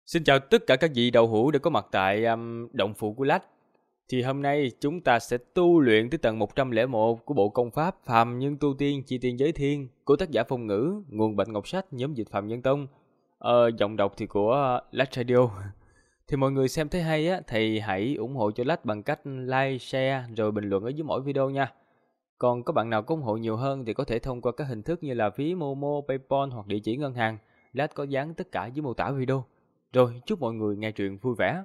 Xin chào tất cả các vị đạo hữu đã có mặt tại động phủ của Lách. Thì hôm nay chúng ta sẽ tu luyện tới tầng 101 của bộ công pháp Phàm Nhân Tu Tiên Chi Tiên Giới Thiên của tác giả Phong Ngữ, nguồn Bạch Ngọc Sách, nhóm dịch Phàm Nhân Tông. Giọng đọc thì của Lách Radio. Thì mọi người xem thấy hay á thì hãy ủng hộ cho Lách bằng cách like, share rồi bình luận ở dưới mỗi video nha. Còn có bạn nào có ủng hộ nhiều hơn thì có thể thông qua các hình thức như là ví Momo, PayPal hoặc địa chỉ ngân hàng. Lách có dán tất cả dưới mô tả video. Rồi, chúc mọi người nghe truyện vui vẻ.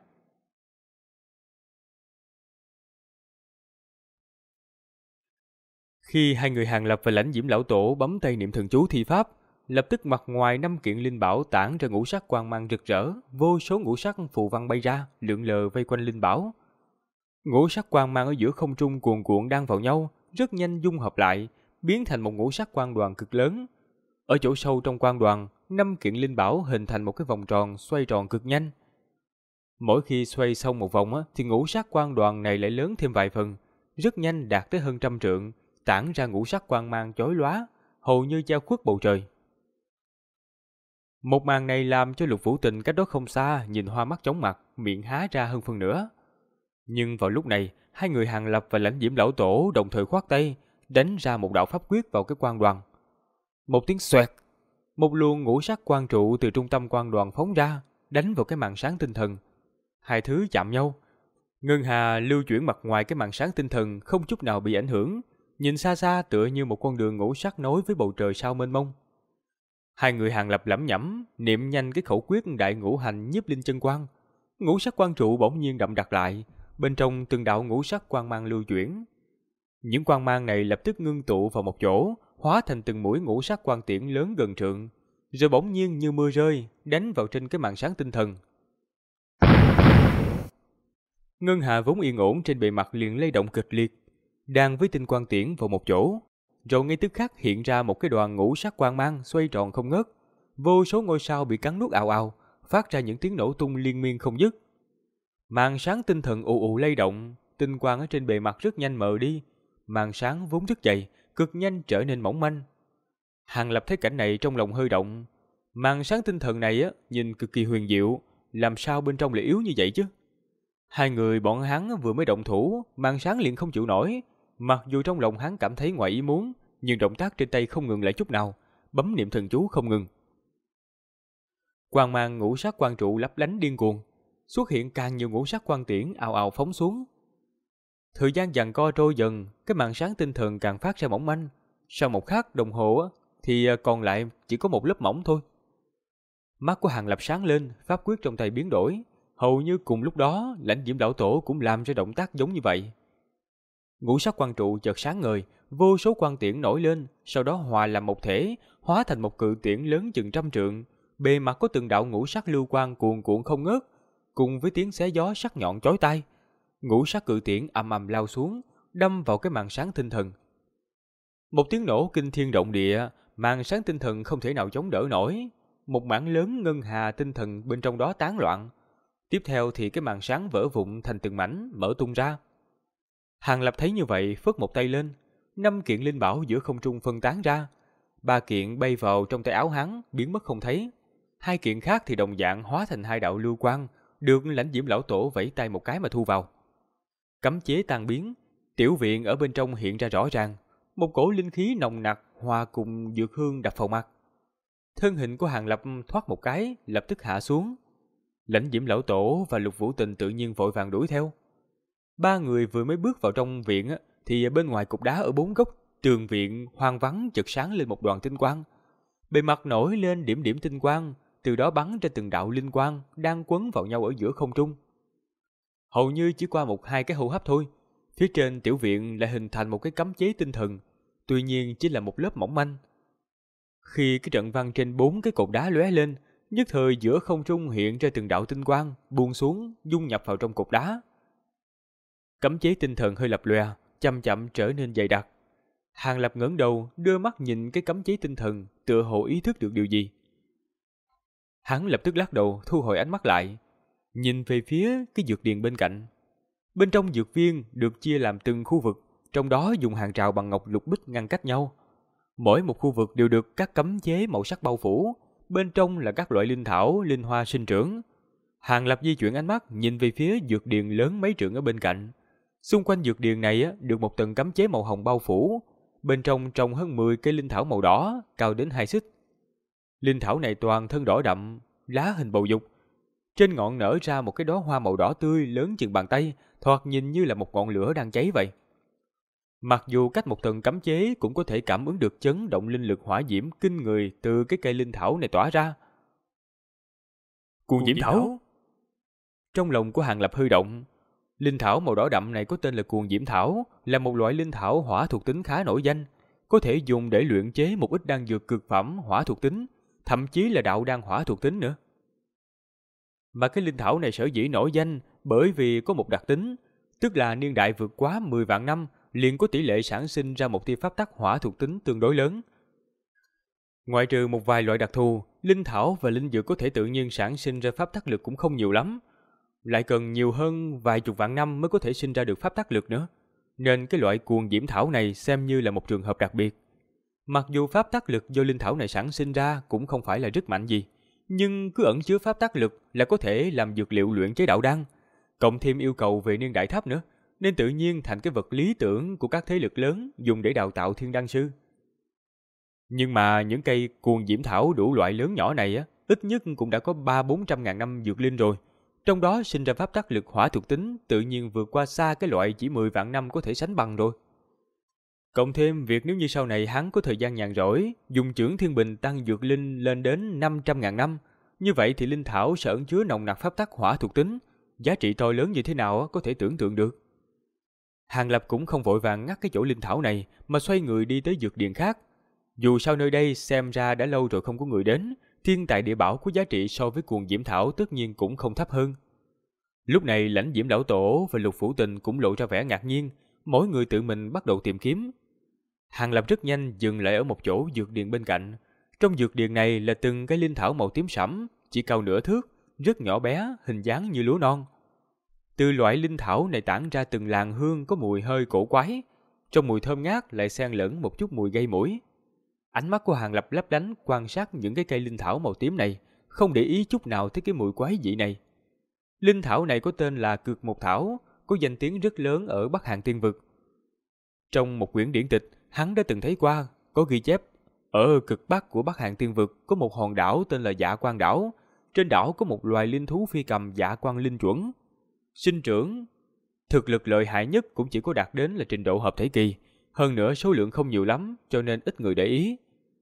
Khi hai người Hàng Lập và Lãnh Diễm Lão Tổ bấm tay niệm thần chú thi pháp, lập tức mặt ngoài năm kiện linh bảo tản ra ngũ sắc quang mang rực rỡ, vô số ngũ sắc phù văn bay ra, lượn lờ vây quanh linh bảo. Ngũ sắc quang mang ở giữa không trung cuồn cuộn đan vào nhau, rất nhanh dung hợp lại, biến thành một ngũ sắc quang đoàn cực lớn. Ở chỗ sâu trong quang đoàn, năm kiện linh bảo hình thành một cái vòng tròn xoay tròn cực nhanh. Mỗi khi xoay xong một vòng thì ngũ sắc quang đoàn này lại lớn thêm vài phần, rất nhanh đạt tới hơn 100 trượng, tản ra ngũ sắc quang mang chói lóa, hầu như che khuất bầu trời. Một màn này làm cho Lục Vũ Tình cách đó không xa nhìn hoa mắt chóng mặt, miệng há ra hơn phân nửa. Nhưng vào lúc này, hai người Hàng Lập và Lãnh Diễm Lão Tổ đồng thời khoát tay, đánh ra một đạo pháp quyết vào cái quang đoàn. Một tiếng xoẹt, một luồng ngũ sắc quang trụ từ trung tâm quang đoàn phóng ra, đánh vào cái màn sáng tinh thần. Hai thứ chạm nhau. Ngân hà lưu chuyển mặt ngoài cái màn sáng tinh thần không chút nào bị ảnh hưởng, nhìn xa xa tựa như một con đường ngũ sắc nối với bầu trời sao mênh mông. Hai người Hàng Lập lẩm nhẩm, niệm nhanh cái khẩu quyết đại ngũ hành nhiếp linh chân quang. Ngũ sắc quang trụ bỗng nhiên đậm đặc lại, bên trong từng đạo ngũ sắc quang mang lưu chuyển. Những quang mang này lập tức ngưng tụ vào một chỗ, hóa thành từng mũi ngũ sắc quang tiễn lớn gần trượng, rồi bỗng nhiên như mưa rơi, đánh vào trên cái màn sáng tinh thần. Ngân hà vốn yên ổn trên bề mặt liền lay động kịch liệt, đan với tinh quang tiễn vào một chỗ, rồi ngay tức khắc hiện ra một cái đoàn ngũ sắc quang mang xoay tròn không ngớt, vô số ngôi sao bị cắn nuốt ào ào, phát ra những tiếng nổ tung liên miên không dứt. Màn sáng tinh thần ù ù lay động, tinh quang ở trên bề mặt rất nhanh mờ đi, màn sáng vốn rất dày, cực nhanh trở nên mỏng manh. Hàng Lập thấy cảnh này trong lòng hơi động, màn sáng tinh thần này nhìn cực kỳ huyền diệu, làm sao bên trong lại yếu như vậy chứ? Hai người bọn hắn vừa mới động thủ, màn sáng liền không chịu nổi. Mặc dù trong lòng hắn cảm thấy ngoài ý muốn, nhưng động tác trên tay không ngừng lại chút nào, bấm niệm thần chú không ngừng. Quang mang ngũ sắc quang trụ lấp lánh điên cuồng, xuất hiện càng nhiều ngũ sắc quang tiễn ào ào phóng xuống. Thời gian giằng co trôi dần, cái màn sáng tinh thần càng phát ra mỏng manh. Sau một khắc đồng hồ thì còn lại chỉ có một lớp mỏng thôi. Mắt của Hàng Lập sáng lên, pháp quyết trong tay biến đổi. Hầu như cùng lúc đó, Lãnh Diễm Lão Tổ cũng làm ra động tác giống như vậy. Ngũ sắc quang trụ chợt sáng ngời, vô số quang tiễn nổi lên, sau đó hòa làm một thể, hóa thành một cự tiễn lớn chừng 100 trượng. Bề mặt có từng đạo ngũ sắc lưu quang cuồn cuộn không ngớt, cùng với tiếng xé gió sắc nhọn chói tai. Ngũ sắc cự tiễn ầm ầm lao xuống, đâm vào cái màn sáng tinh thần. Một tiếng nổ kinh thiên động địa, màn sáng tinh thần không thể nào chống đỡ nổi. Một mảng lớn ngân hà tinh thần bên trong đó tán loạn. Tiếp theo thì cái màn sáng vỡ vụn thành từng mảnh, mở tung ra. Hàng Lập thấy như vậy, phất một tay lên, 5 kiện linh bảo giữa không trung phân tán ra. 3 kiện bay vào trong tay áo hắn, biến mất không thấy. 2 kiện khác thì đồng dạng hóa thành 2 đạo lưu quang, được Lãnh Diễm Lão Tổ vẫy tay một cái mà thu vào. Cấm chế tan biến, tiểu viện ở bên trong hiện ra rõ ràng, một cổ linh khí nồng nặc hòa cùng dược hương đập vào mặt. Thân hình của Hàng Lập thoát một cái, lập tức hạ xuống. Lãnh Diễm Lão Tổ và Lục Vũ Tình tự nhiên vội vàng đuổi theo. 3 người vừa mới bước vào trong viện thì bên ngoài cục đá ở 4 góc tường viện hoang vắng chợt sáng lên một đoàn tinh quang. Bề mặt nổi lên điểm điểm tinh quang, từ đó bắn ra từng đạo linh quang đang quấn vào nhau ở giữa không trung. Hầu như chỉ qua 1-2 cái hô hấp thôi, phía trên tiểu viện lại hình thành một cái cấm chế tinh thần, tuy nhiên chỉ là một lớp mỏng manh. Khi cái trận văn trên 4 cái cột đá lóe lên, nhất thời giữa không trung hiện ra từng đạo tinh quang buông xuống, dung nhập vào trong cột đá. Cấm chế tinh thần hơi lập lòe, chậm chậm trở nên dày đặc. Hàng Lập ngẩng đầu, đưa mắt nhìn cái cấm chế tinh thần, tựa hồ ý thức được điều gì. Hắn lập tức lắc đầu, thu hồi ánh mắt lại, nhìn về phía cái dược điền bên cạnh. Bên trong dược viên được chia làm từng khu vực, trong đó dùng hàng rào bằng ngọc lục bích ngăn cách nhau. Mỗi một khu vực đều được các cấm chế màu sắc bao phủ, bên trong là các loại linh thảo, linh hoa sinh trưởng. Hàng Lập di chuyển ánh mắt nhìn về phía dược điền lớn mấy trượng ở bên cạnh. Xung quanh dược điền này được một tầng cấm chế màu hồng bao phủ. Bên trong trồng hơn 10 cây linh thảo màu đỏ, cao đến 2 xích. Linh thảo này toàn thân đỏ đậm, lá hình bầu dục. Trên ngọn nở ra một cái đóa hoa màu đỏ tươi lớn chừng bàn tay, thoạt nhìn như là một ngọn lửa đang cháy vậy. Mặc dù cách một tầng cấm chế cũng có thể cảm ứng được chấn động linh lực hỏa diễm kinh người từ cái cây linh thảo này tỏa ra. Cuồng diễm thảo. Trong lòng của Hàng Lập hơi động. Linh thảo màu đỏ đậm này có tên là cuồng diễm thảo, là một loại linh thảo hỏa thuộc tính khá nổi danh, có thể dùng để luyện chế một ít đan dược cực phẩm hỏa thuộc tính, thậm chí là đạo đan hỏa thuộc tính nữa. Mà cái linh thảo này sở dĩ nổi danh bởi vì có một đặc tính, tức là niên đại vượt quá 10 vạn năm liền có tỷ lệ sản sinh ra một tia pháp tắc hỏa thuộc tính tương đối lớn. Ngoại trừ một vài loại đặc thù, linh thảo và linh dược có thể tự nhiên sản sinh ra pháp tắc lực cũng không nhiều lắm. Lại cần nhiều hơn vài chục vạn năm mới có thể sinh ra được pháp tắc lực nữa. Nên cái loại cuồng diễm thảo này xem như là một trường hợp đặc biệt. Mặc dù pháp tắc lực do linh thảo này sản sinh ra cũng không phải là rất mạnh gì, nhưng cứ ẩn chứa pháp tắc lực là có thể làm dược liệu luyện chế đạo đan. Cộng thêm yêu cầu về niên đại thấp nữa, nên tự nhiên thành cái vật lý tưởng của các thế lực lớn dùng để đào tạo thiên đan sư. Nhưng mà những cây cuồng diễm thảo đủ loại lớn nhỏ này ít nhất cũng đã có 300-400 ngàn năm dược linh rồi. Trong đó sinh ra pháp tắc lực hỏa thuộc tính tự nhiên vượt qua xa cái loại chỉ 10 vạn năm có thể sánh bằng rồi. Cộng thêm việc nếu như sau này hắn có thời gian nhàn rỗi, dùng chưởng thiên bình tăng dược linh lên đến 500 ngàn năm, như vậy thì linh thảo sẽ ẩn chứa nồng nặc pháp tắc hỏa thuộc tính, giá trị to lớn như thế nào có thể tưởng tượng được. Hàng Lập cũng không vội vàng ngắt cái chỗ linh thảo này mà xoay người đi tới dược điền khác. Dù sao nơi đây xem ra đã lâu rồi không có người đến, thiên tài địa bảo có giá trị so với cuồng diễm thảo tất nhiên cũng không thấp hơn. Lúc này Lãnh Diễm lão tổ và Lục Phủ Tình cũng lộ ra vẻ ngạc nhiên, mỗi người tự mình bắt đầu tìm kiếm. Hàng Lập rất nhanh dừng lại ở một chỗ dược điền bên cạnh. Trong dược điền này là từng cái linh thảo màu tím sẫm, chỉ cao nửa thước, rất nhỏ bé, hình dáng như lúa non. Từ loại linh thảo này tản ra từng làn hương có mùi hơi cổ quái, trong mùi thơm ngát lại xen lẫn một chút mùi gây mũi. Ánh mắt của Hàng Lập lấp lánh quan sát những cái cây linh thảo màu tím này, không để ý chút nào tới cái mùi quái dị này. Linh thảo này có tên là Cực Mộc Thảo, có danh tiếng rất lớn ở Bắc Hàn Tiên Vực. Trong một quyển điển tịch, hắn đã từng thấy qua, có ghi chép, ở cực bắc của Bắc Hàn Tiên Vực có một hòn đảo tên là Dạ Quang Đảo. Trên đảo có một loài linh thú phi cầm Dạ Quang Linh Chuẩn. Sinh trưởng, thực lực lợi hại nhất cũng chỉ có đạt đến là trình độ hợp thể kỳ. Hơn nữa số lượng không nhiều lắm, cho nên ít người để ý.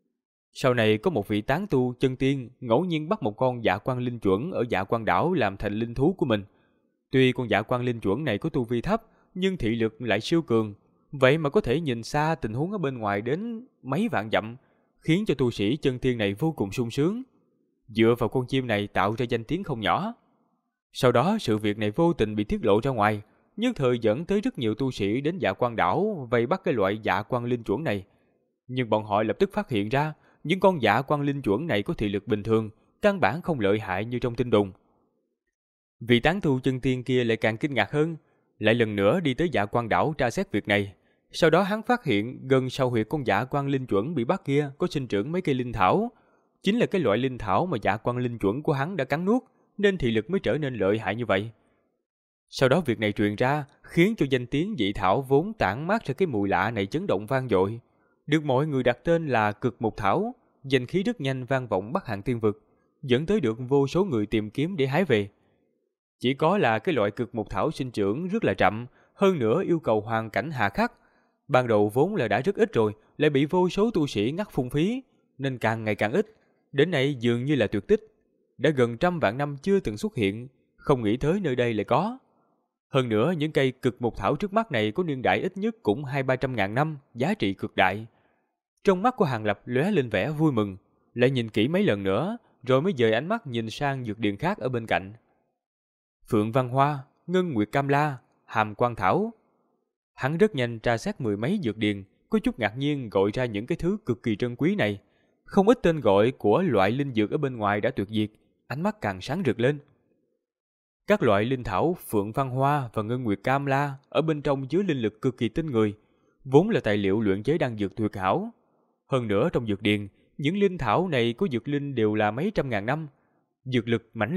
Sau này có một vị tán tu chân tiên ngẫu nhiên bắt một con Dạ Quang Linh Chuẩn ở Dạ Quang Đảo làm thành linh thú của mình. Tuy con Dạ Quang Linh Chuẩn này có tu vi thấp, nhưng thị lực lại siêu cường. Vậy mà có thể nhìn xa tình huống ở bên ngoài đến mấy vạn dặm, khiến cho tu sĩ chân tiên này vô cùng sung sướng. Dựa vào con chim này tạo ra danh tiếng không nhỏ. Sau đó sự việc này vô tình bị tiết lộ ra ngoài, nhất thời dẫn tới rất nhiều tu sĩ đến Dạ Quang Đảo vây bắt cái loại Dạ Quang Linh Chuẩn này. Nhưng bọn họ lập tức phát hiện ra, những con Dạ Quang Linh Chuẩn này có thị lực bình thường, căn bản không lợi hại như trong tin đồn. Vị tán tu chân tiên kia lại càng kinh ngạc hơn, lại lần nữa đi tới Dạ Quang Đảo tra xét việc này. Sau đó hắn phát hiện gần sau huyệt con Dạ Quang Linh Chuẩn bị bắt kia có sinh trưởng mấy cây linh thảo, chính là cái loại linh thảo mà Dạ Quang Linh Chuẩn của hắn đã cắn nuốt, nên thị lực mới trở nên lợi hại như vậy. Sau đó việc này truyền ra, khiến cho danh tiếng dị thảo vốn tản mát ra cái mùi lạ này chấn động vang dội, được mọi người đặt tên là Cực Mộc Thảo, danh khí rất nhanh vang vọng Bắc Hàn Tiên Vực, dẫn tới được vô số người tìm kiếm để hái về. Chỉ có là cái loại Cực Mộc Thảo sinh trưởng rất là chậm, hơn nữa yêu cầu hoàn cảnh hà khắc. Ban đầu vốn là đã rất ít rồi, lại bị vô số tu sĩ ngắt phung phí, nên càng ngày càng ít, đến nay dường như là tuyệt tích. Đã gần 100 vạn năm chưa từng xuất hiện, không nghĩ tới nơi đây lại có. Hơn nữa những cây Cực Mộc Thảo trước mắt này có niên đại ít nhất cũng 200-300 ngàn năm, giá trị cực đại. Trong mắt của Hàng Lập lóe lên vẻ vui mừng, lại nhìn kỹ mấy lần nữa, rồi mới dời ánh mắt nhìn sang dược điền khác ở bên cạnh. Phượng Văn Hoa, Ngân Nguyệt Cam La, Hàm Quang Thảo. Hắn rất nhanh tra xét mười mấy dược điền, có chút ngạc nhiên gọi ra những cái thứ cực kỳ trân quý này. Không ít tên gọi của loại linh dược ở bên ngoài đã tuyệt diệt, ánh mắt càng sáng rực lên. Các loại linh thảo Phượng Văn Hoa và Ngân Nguyệt Cam La ở bên trong chứa linh lực cực kỳ tinh người, vốn là tài liệu luyện chế đan dược tuyệt hảo. Hơn nữa trong dược điền, những linh thảo này có dược linh đều là mấy trăm ngàn năm, dược lực mãnh liệt,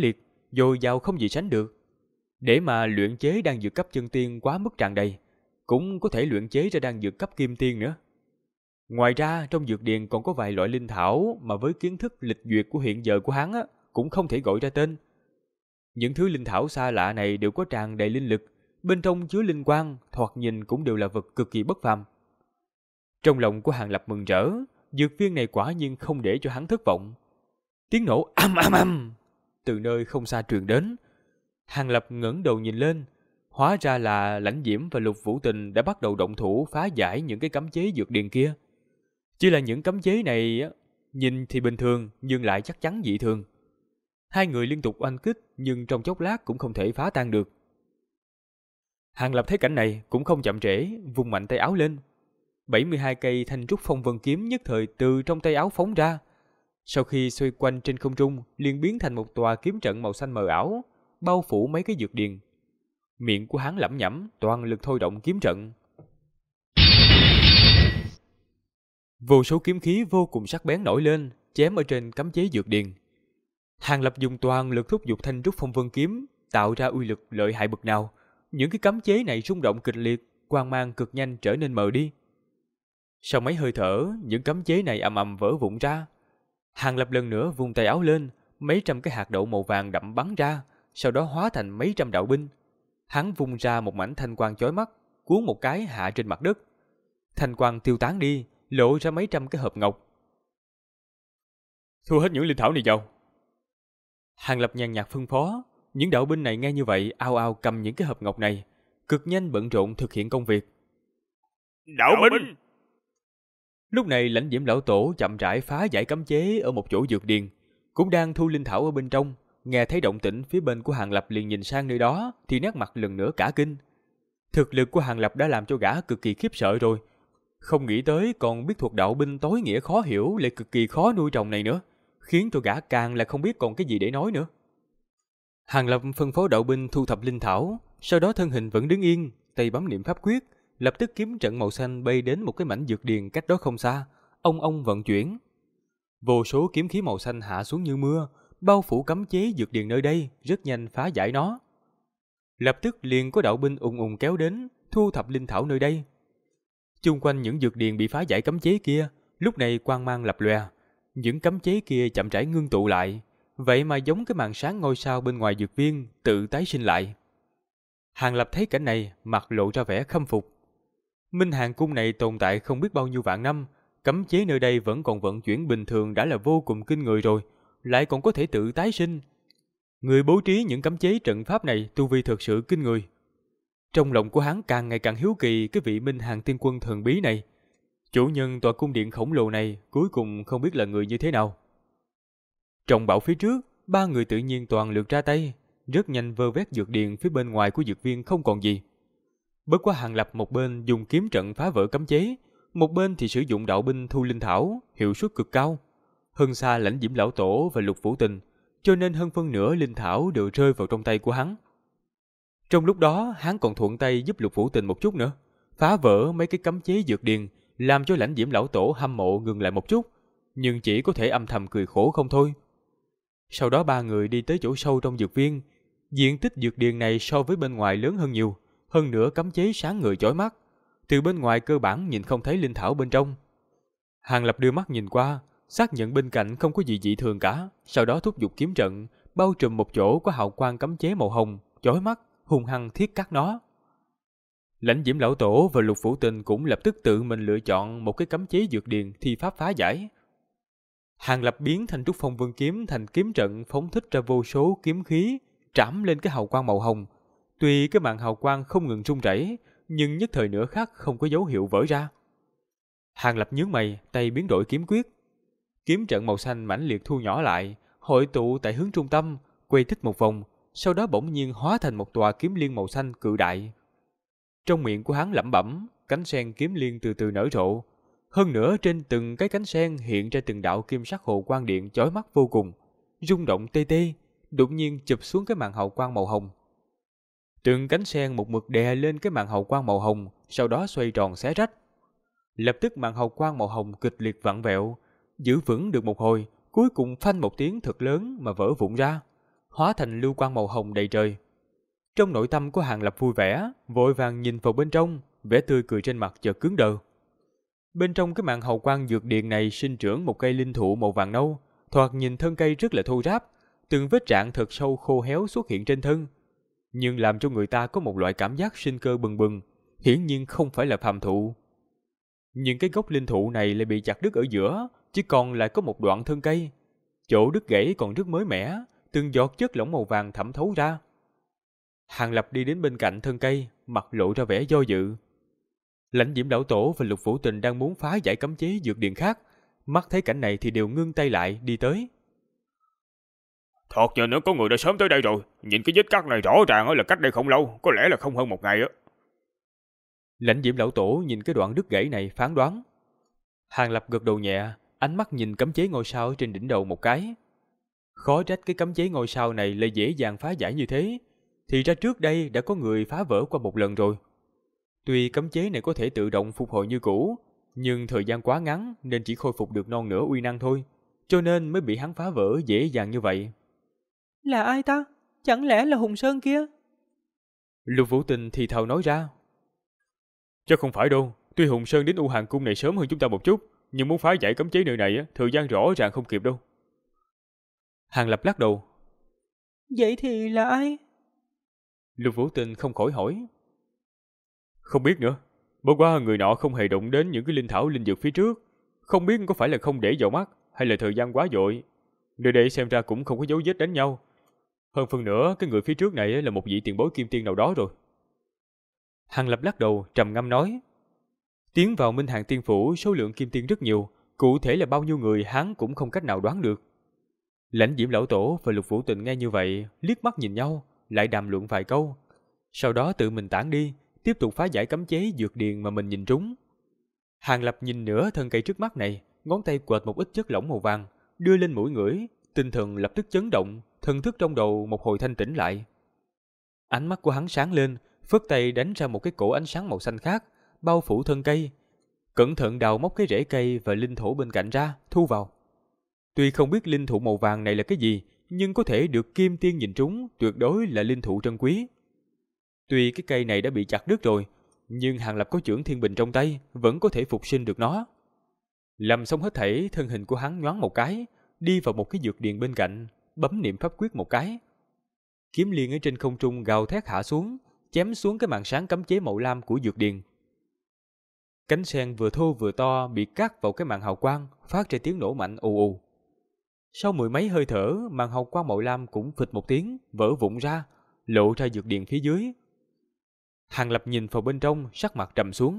dồi dào không gì sánh được. Để mà luyện chế đan dược cấp chân tiên quá mức tràn đầy, cũng có thể luyện chế ra đan dược cấp kim tiên nữa. Ngoài ra, trong dược điền còn có vài loại linh thảo mà với kiến thức lịch duyệt của hiện giờ của hắn cũng không thể gọi ra tên. Những thứ linh thảo xa lạ này đều có tràn đầy linh lực, bên trong chứa linh quang, thoạt nhìn cũng đều là vật cực kỳ bất phàm. Trong lòng của Hàng Lập mừng rỡ, dược viên này quả nhiên không để cho hắn thất vọng. Tiếng nổ ầm ầm ầm từ nơi không xa truyền đến. Hàng Lập ngẩng đầu nhìn lên, hóa ra là Lãnh Diễm và Lục Vũ Tình đã bắt đầu động thủ phá giải những cái cấm chế dược điền kia. Chỉ là những cấm chế này nhìn thì bình thường nhưng lại chắc chắn dị thường. Hai người liên tục oanh kích nhưng trong chốc lát cũng không thể phá tan được. Hàng Lập thấy cảnh này cũng không chậm trễ, vung mạnh tay áo lên. 72 cây thanh trúc phong vân kiếm nhất thời từ trong tay áo phóng ra. Sau khi xoay quanh trên không trung, liền biến thành một tòa kiếm trận màu xanh mờ ảo, bao phủ mấy cái dược điền. Miệng của hắn lẩm nhẩm, toàn lực thôi động kiếm trận. Vô số kiếm khí vô cùng sắc bén nổi lên, chém ở trên cấm chế dược điền. Hàng Lập dùng toàn lực thúc giục thanh trúc phong vân kiếm, tạo ra uy lực lợi hại bậc nào. Những cái cấm chế này rung động kịch liệt, quang mang cực nhanh trở nên mờ đi. Sau mấy hơi thở, những cấm chế này ầm ầm vỡ vụn ra. Hàng Lập lần nữa vung tay áo lên, mấy trăm cái hạt đậu màu vàng đậm bắn ra, sau đó hóa thành mấy trăm đạo binh. Hắn vung ra một mảnh thanh quang chói mắt, cuốn một cái hạ trên mặt đất. Thanh quang tiêu tán đi, lộ ra mấy trăm cái hộp ngọc. Thu hết những linh thảo này vào. Hàng Lập nhàn nhạt phân phó. Những đạo binh này nghe như vậy ao ao cầm những cái hộp ngọc này, cực nhanh bận rộn thực hiện công việc. Đạo binh! Lúc này Lãnh Diễm lão tổ chậm rãi phá giải cấm chế ở một chỗ dược điền, cũng đang thu linh thảo ở bên trong. Nghe thấy động tĩnh phía bên của Hàng Lập liền nhìn sang nơi đó, thì nét mặt lần nữa cả kinh. Thực lực của Hàng Lập đã làm cho gã cực kỳ khiếp sợ rồi, không nghĩ tới còn biết thuộc đạo binh tối nghĩa khó hiểu lại cực kỳ khó nuôi trồng này nữa, khiến cho gã càng là không biết còn cái gì để nói nữa. Hàng Lập phân phó đạo binh thu thập linh thảo, sau đó thân hình vẫn đứng yên, tay bấm niệm pháp quyết, lập tức kiếm trận màu xanh bay đến một cái mảnh dược điền cách đó không xa, ông vận chuyển. Vô số kiếm khí màu xanh hạ xuống như mưa, bao phủ cấm chế dược điền nơi đây, rất nhanh phá giải nó. Lập tức liền có đạo binh ùng ùng kéo đến, thu thập linh thảo nơi đây. Chung quanh những dược điền bị phá giải cấm chế kia, lúc này quang mang lập lòe, những cấm chế kia chậm rãi ngưng tụ lại, vậy mà giống cái màn sáng ngôi sao bên ngoài dược viên tự tái sinh lại. Hàng Lập thấy cảnh này, mặt lộ ra vẻ khâm phục. Minh Hàng cung này tồn tại không biết bao nhiêu vạn năm, cấm chế nơi đây vẫn còn vận chuyển bình thường đã là vô cùng kinh người rồi, lại còn có thể tự tái sinh. Người bố trí những cấm chế trận pháp này tu vi thực sự kinh người. Trong lòng của hắn càng ngày càng hiếu kỳ cái vị Minh Hàng tiên quân thần bí này. Chủ nhân tòa cung điện khổng lồ này cuối cùng không biết là người như thế nào. Trọng bảo phía trước, ba người tự nhiên toàn lực ra tay, rất nhanh vơ vét dược điền phía bên ngoài của dược viên không còn gì. Bất quá Hàng Lập một bên dùng kiếm trận phá vỡ cấm chế, một bên thì sử dụng đạo binh thu linh thảo, hiệu suất cực cao. Hơn xa Lãnh Diễm lão tổ và Lục Vũ Tình, cho nên hơn phân nửa linh thảo đều rơi vào trong tay của hắn. Trong lúc đó, hắn còn thuận tay giúp Lục Vũ Tình một chút nữa, phá vỡ mấy cái cấm chế dược điền, làm cho Lãnh Diễm lão tổ hâm mộ ngừng lại một chút, nhưng chỉ có thể âm thầm cười khổ không thôi. Sau đó ba người đi tới chỗ sâu trong dược viên, diện tích dược điền này so với bên ngoài lớn hơn nhiều, hơn nữa cấm chế sáng ngời chói mắt, từ bên ngoài cơ bản nhìn không thấy linh thảo bên trong. Hàng Lập đưa mắt nhìn qua, xác nhận bên cạnh không có gì dị thường cả, sau đó thúc giục kiếm trận, bao trùm một chỗ có hào quang cấm chế màu hồng, chói mắt, hung hăng thiết cắt nó. Lãnh Diễm lão tổ và Lục Vũ Tình cũng lập tức tự mình lựa chọn một cái cấm chế dược điền thi pháp phá giải. Hàng Lập biến thành trúc phong vân kiếm thành kiếm trận phóng thích ra vô số kiếm khí, trảm lên cái hào quang màu hồng. Tuy cái màn hào quang không ngừng rung rẩy, nhưng nhất thời nửa khắc không có dấu hiệu vỡ ra. Hàng Lập nhướng mày, tay biến đổi kiếm quyết. Kiếm trận màu xanh mãnh liệt thu nhỏ lại, hội tụ tại hướng trung tâm, quay thích một vòng, sau đó bỗng nhiên hóa thành một tòa kiếm liên màu xanh cự đại. Trong miệng của hắn lẩm bẩm, cánh sen kiếm liên từ từ nở rộ. Hơn nữa trên từng cái cánh sen hiện ra từng đạo kim sắc hồ quang điện chói mắt vô cùng, rung động tê tê, đột nhiên chụp xuống cái màn hào quang màu hồng. Từng cánh sen một mực đè lên cái màn hào quang màu hồng, sau đó xoay tròn xé rách. Lập tức màn hào quang màu hồng kịch liệt vặn vẹo, giữ vững được một hồi, cuối cùng phanh một tiếng thật lớn mà vỡ vụn ra. hóa thành lưu quang màu hồng đầy trời. Trong nội tâm của Hàng Lập vui vẻ, vội vàng nhìn vào bên trong, vẻ tươi cười trên mặt chợt cứng đờ. Bên trong cái màn hào quang dược điện này sinh trưởng một cây linh thụ màu vàng nâu, thoạt nhìn thân cây rất là thô ráp, từng vết rạn thật sâu khô héo xuất hiện trên thân, nhưng làm cho người ta có một loại cảm giác sinh cơ bừng bừng, hiển nhiên không phải là phàm thụ. Nhưng cái gốc linh thụ này lại bị chặt đứt ở giữa, chỉ còn lại có một đoạn thân cây. Chỗ đứt gãy còn rất mới mẻ, từng giọt chất lỏng màu vàng thẩm thấu ra. Hàng Lập đi đến bên cạnh thân cây, mặt lộ ra vẻ do dự. Lãnh Diễm lão tổ và Lục Vũ Tình đang muốn phá giải cấm chế dược điện khác, mắt thấy cảnh này thì đều ngưng tay lại đi tới. Thoạt nhìn nó có người đã sớm tới đây rồi. Nhìn cái vết cắt này rõ ràng là cách đây không lâu, có lẽ là không hơn một ngày á. Lãnh Diễm lão tổ nhìn cái đoạn đứt gãy này phán đoán. Hàng Lập gật đầu nhẹ, ánh mắt nhìn cấm chế ngôi sao trên đỉnh đầu một cái. Khó trách cái cấm chế ngôi sao này lại dễ dàng phá giải như thế, thì ra trước đây đã có người phá vỡ qua một lần rồi. Tuy cấm chế này có thể tự động phục hồi như cũ, nhưng thời gian quá ngắn nên chỉ khôi phục được non nửa uy năng thôi, cho nên mới bị hắn phá vỡ dễ dàng như vậy. Là ai ta? Chẳng lẽ là Hùng Sơn kia? Lục Vũ Tình thì thào nói ra. Chắc không phải đâu, tuy Hùng Sơn đến U Hàng Cung này sớm hơn chúng ta một chút, nhưng muốn phá giải cấm chế nơi này thời gian rõ ràng không kịp đâu. Hàng Lập lắc đầu. Vậy thì là ai? Lục Vũ Tình không khỏi hỏi. Không biết nữa, bất quá người nọ không hề đụng đến những cái linh thảo linh dược phía trước, không biết có phải là không để vào mắt hay là thời gian quá vội. Nơi đây xem ra cũng không có dấu vết đánh nhau. Hơn phần nữa, cái người phía trước này là một vị tiền bối kim tiên nào đó rồi. Hàng Lập lắc đầu trầm ngâm nói. Tiến vào Minh Hàng Tiên Phủ số lượng kim tiên rất nhiều, cụ thể là bao nhiêu người hắn cũng không cách nào đoán được. Lãnh Diễm lão tổ và Lục Vũ Tình nghe như vậy, liếc mắt nhìn nhau, lại đàm luận vài câu. Sau đó tự mình tản đi, tiếp tục phá giải cấm chế dược điền mà mình nhìn trúng. Hàng Lập nhìn nửa thân cây trước mắt này, ngón tay quệt một ít chất lỏng màu vàng, đưa lên mũi ngửi, tinh thần lập tức chấn động, thần thức trong đầu một hồi thanh tĩnh lại. Ánh mắt của hắn sáng lên, phất tay đánh ra một cái cổ ánh sáng màu xanh khác, bao phủ thân cây. Cẩn thận đào móc cái rễ cây và linh thổ bên cạnh ra, thu vào. Tuy không biết linh thụ màu vàng này là cái gì, nhưng có thể được kim tiên nhìn trúng, tuyệt đối là linh thụ trân quý. Tuy cái cây này đã bị chặt đứt rồi, nhưng Hàng Lập có chưởng thiên bình trong tay, vẫn có thể phục sinh được nó. Làm xong hết thảy, thân hình của hắn nhoáng một cái, đi vào một cái dược điền bên cạnh, bấm niệm pháp quyết một cái. Kiếm liên ở trên không trung gào thét hạ xuống, chém xuống cái màn sáng cấm chế màu lam của dược điền. Cánh sen vừa thô vừa to bị cắt vào cái màn hào quang, phát ra tiếng nổ mạnh ù ù. Sau mười mấy hơi thở, màn hào quang màu lam cũng phịch một tiếng, vỡ vụn ra, lộ ra dược điền phía dưới. Hàng Lập nhìn vào bên trong, sắc mặt trầm xuống.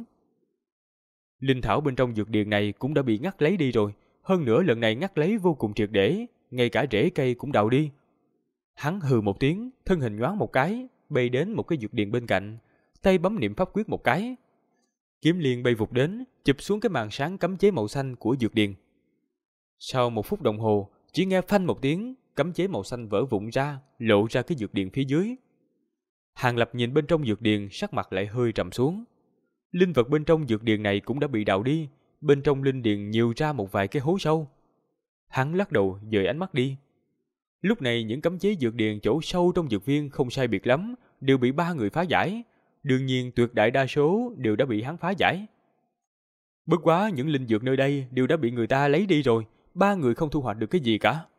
Linh thảo bên trong dược điền này cũng đã bị ngắt lấy đi rồi, hơn nữa lần này ngắt lấy vô cùng triệt để, ngay cả rễ cây cũng đào đi. Hắn hừ một tiếng, thân hình nhoáng một cái, bay đến một cái dược điền bên cạnh, tay bấm niệm pháp quyết một cái. Kiếm liên bay vụt đến, chụp xuống cái màn sáng cấm chế màu xanh của dược điền. Sau một phút đồng hồ, chỉ nghe phanh một tiếng, cấm chế màu xanh vỡ vụn ra, lộ ra cái dược điền phía dưới. Hàng Lập nhìn bên trong dược điền, sắc mặt lại hơi trầm xuống. Linh vật bên trong dược điền này cũng đã bị đào đi, bên trong linh điền nhiều ra một vài cái hố sâu. Hắn lắc đầu, dời ánh mắt đi. Lúc này những cấm chế dược điền chỗ sâu trong dược viên không sai biệt lắm, đều bị 3 người phá giải. Đương nhiên tuyệt đại đa số đều đã bị hắn phá giải. Bất quá những linh dược nơi đây đều đã bị người ta lấy đi rồi, 3 người không thu hoạch được cái gì cả.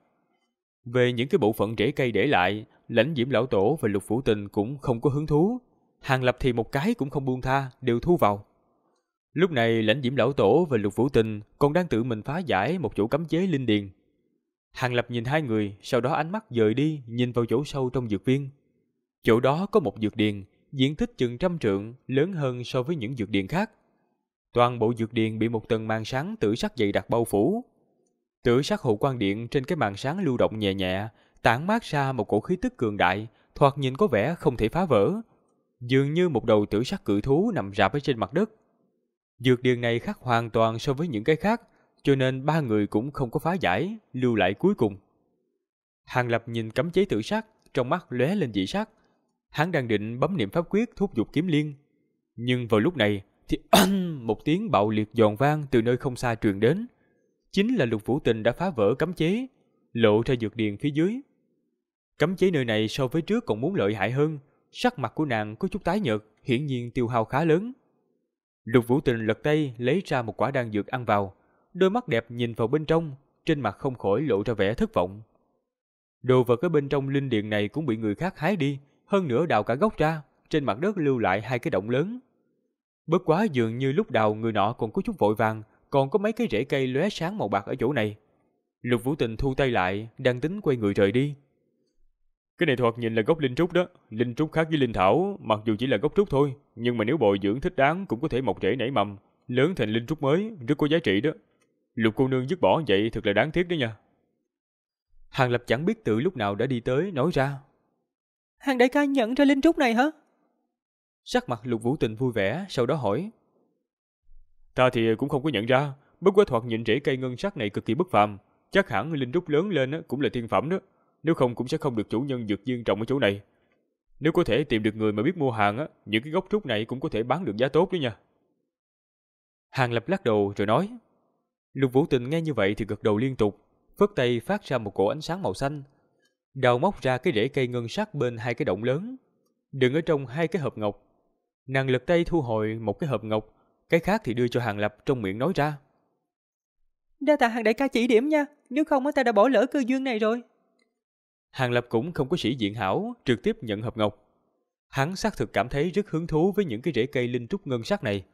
Về những cái bộ phận rễ cây để lại, Lãnh Diễm lão tổ và Lục Vũ Tình cũng không có hứng thú. Hàng Lập thì một cái cũng không buông tha, đều thu vào. Lúc này Lãnh Diễm lão tổ và Lục Vũ Tình còn đang tự mình phá giải một chỗ cấm chế linh điền. Hàng Lập nhìn hai người, sau đó ánh mắt dời đi, nhìn vào chỗ sâu trong dược viên. Chỗ đó có một dược điền, diện tích chừng 100 trượng, lớn hơn so với những dược điền khác. Toàn bộ dược điền bị một tầng màn sáng tử sắc dày đặc bao phủ. Tử sắc hồ quang điện trên cái màn sáng lưu động nhẹ nhẹ, tản mát ra một cổ khí tức cường đại, thoạt nhìn có vẻ không thể phá vỡ, dường như một đầu tử sắc cự thú nằm rạp ở trên mặt đất. Dược điền này khác hoàn toàn so với những cái khác, cho nên 3 người cũng không có phá giải, lưu lại cuối cùng. Hàng Lập nhìn cấm chế tử sắc, trong mắt lóe lên dị sắc. Hắn đang định bấm niệm pháp quyết thúc giục kiếm liên, nhưng vào lúc này thì một tiếng bạo liệt giòn vang từ nơi không xa truyền đến. Chính là Lục Vũ Tình đã phá vỡ cấm chế, lộ ra dược điền phía dưới. Cấm chế nơi này so với trước còn muốn lợi hại hơn. Sắc mặt của nàng có chút tái nhợt, hiển nhiên tiêu hao khá lớn. Lục Vũ Tình lật tay lấy ra một quả đan dược ăn vào, đôi mắt đẹp nhìn vào bên trong, trên mặt không khỏi lộ ra vẻ thất vọng. Đồ vật ở bên trong linh điện này cũng bị người khác hái đi, hơn nữa đào cả gốc ra, trên mặt đất lưu lại 2 cái động lớn. Bất quá dường như lúc đào người nọ còn có chút vội vàng, còn có mấy cái rễ cây lóe sáng màu bạc ở chỗ này. Lục Vũ Tình thu tay lại, đang tính quay người rời đi. Cái này thoạt nhìn là gốc linh trúc đó, linh trúc khác với linh thảo, mặc dù chỉ là gốc trúc thôi, nhưng mà nếu bồi dưỡng thích đáng cũng có thể mọc rễ nảy mầm, lớn thành linh trúc mới, rất có giá trị đó. Lục cô nương dứt bỏ vậy thật là đáng tiếc đó nha. Hàng Lập chẳng biết từ lúc nào đã đi tới nói ra. Hàng đại ca nhận ra linh trúc này hả? Sắc mặt Lục Vũ Tình vui vẻ, sau đó hỏi. Ta thì cũng không có nhận ra, bất quá thoạt nhìn rễ cây ngân sắc này cực kỳ bất phàm, chắc hẳn linh trúc lớn lên cũng là thiên phẩm đó, nếu không cũng sẽ không được chủ nhân dược viên trồng ở chỗ này. Nếu có thể tìm được người mà biết mua hàng những cái gốc trúc này cũng có thể bán được giá tốt đó nha. Hàng Lập lắc đầu rồi nói. Lục Vũ Tình nghe như vậy thì gật đầu liên tục, phất tay phát ra một cổ ánh sáng màu xanh, đào móc ra cái rễ cây ngân sắc bên 2 cái động lớn, đựng ở trong 2 cái hộp ngọc. Nàng lật tay thu hồi một cái hộp ngọc, cái khác thì đưa cho Hàng Lập, trong miệng nói ra. Đa tạ Hàng đại ca chỉ điểm nha, nếu không ta đã bỏ lỡ cơ duyên này rồi. Hàng Lập cũng không có sĩ diện hảo, trực tiếp nhận hộp ngọc. Hắn xác thực cảm thấy rất hứng thú với những cái rễ cây linh trúc ngân sắc này.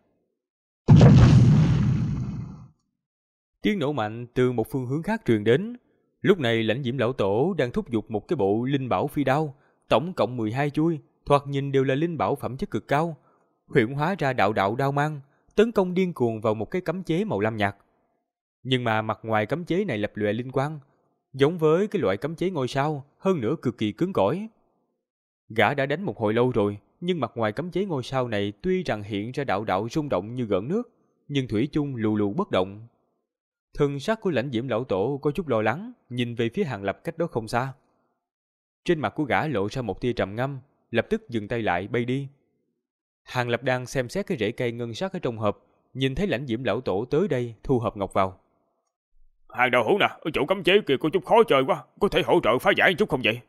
Tiếng nổ mạnh từ một phương hướng khác truyền đến. Lúc này Lãnh Diễm lão tổ đang thúc giục một cái bộ linh bảo phi đao, tổng cộng 12 chuôi, thoạt nhìn đều là linh bảo phẩm chất cực cao, huyễn hóa ra đạo đạo đao mang, tấn công điên cuồng vào một cái cấm chế màu lam nhạt. Nhưng mà mặt ngoài cấm chế này lập lòe linh quang, giống với cái loại cấm chế ngôi sao, hơn nữa cực kỳ cứng cỏi. Gã đã đánh một hồi lâu rồi, nhưng mặt ngoài cấm chế ngôi sao này tuy rằng hiện ra đạo đạo rung động như gợn nước, nhưng thủy chung lù lù bất động. Thân sắc của Lãnh Diễm lão tổ có chút lo lắng, nhìn về phía Hàng Lập cách đó không xa. Trên mặt của gã lộ ra một tia trầm ngâm, lập tức dừng tay lại bay đi. Hàng Lập đang xem xét cái rễ cây ngân sắc ở trong hộp, nhìn thấy Lãnh Diễm lão tổ tới đây thu hộp ngọc vào. Hàng đạo hữu nè, ở chỗ cấm chế kia có chút khó chơi quá, có thể hỗ trợ phá giải một chút không vậy?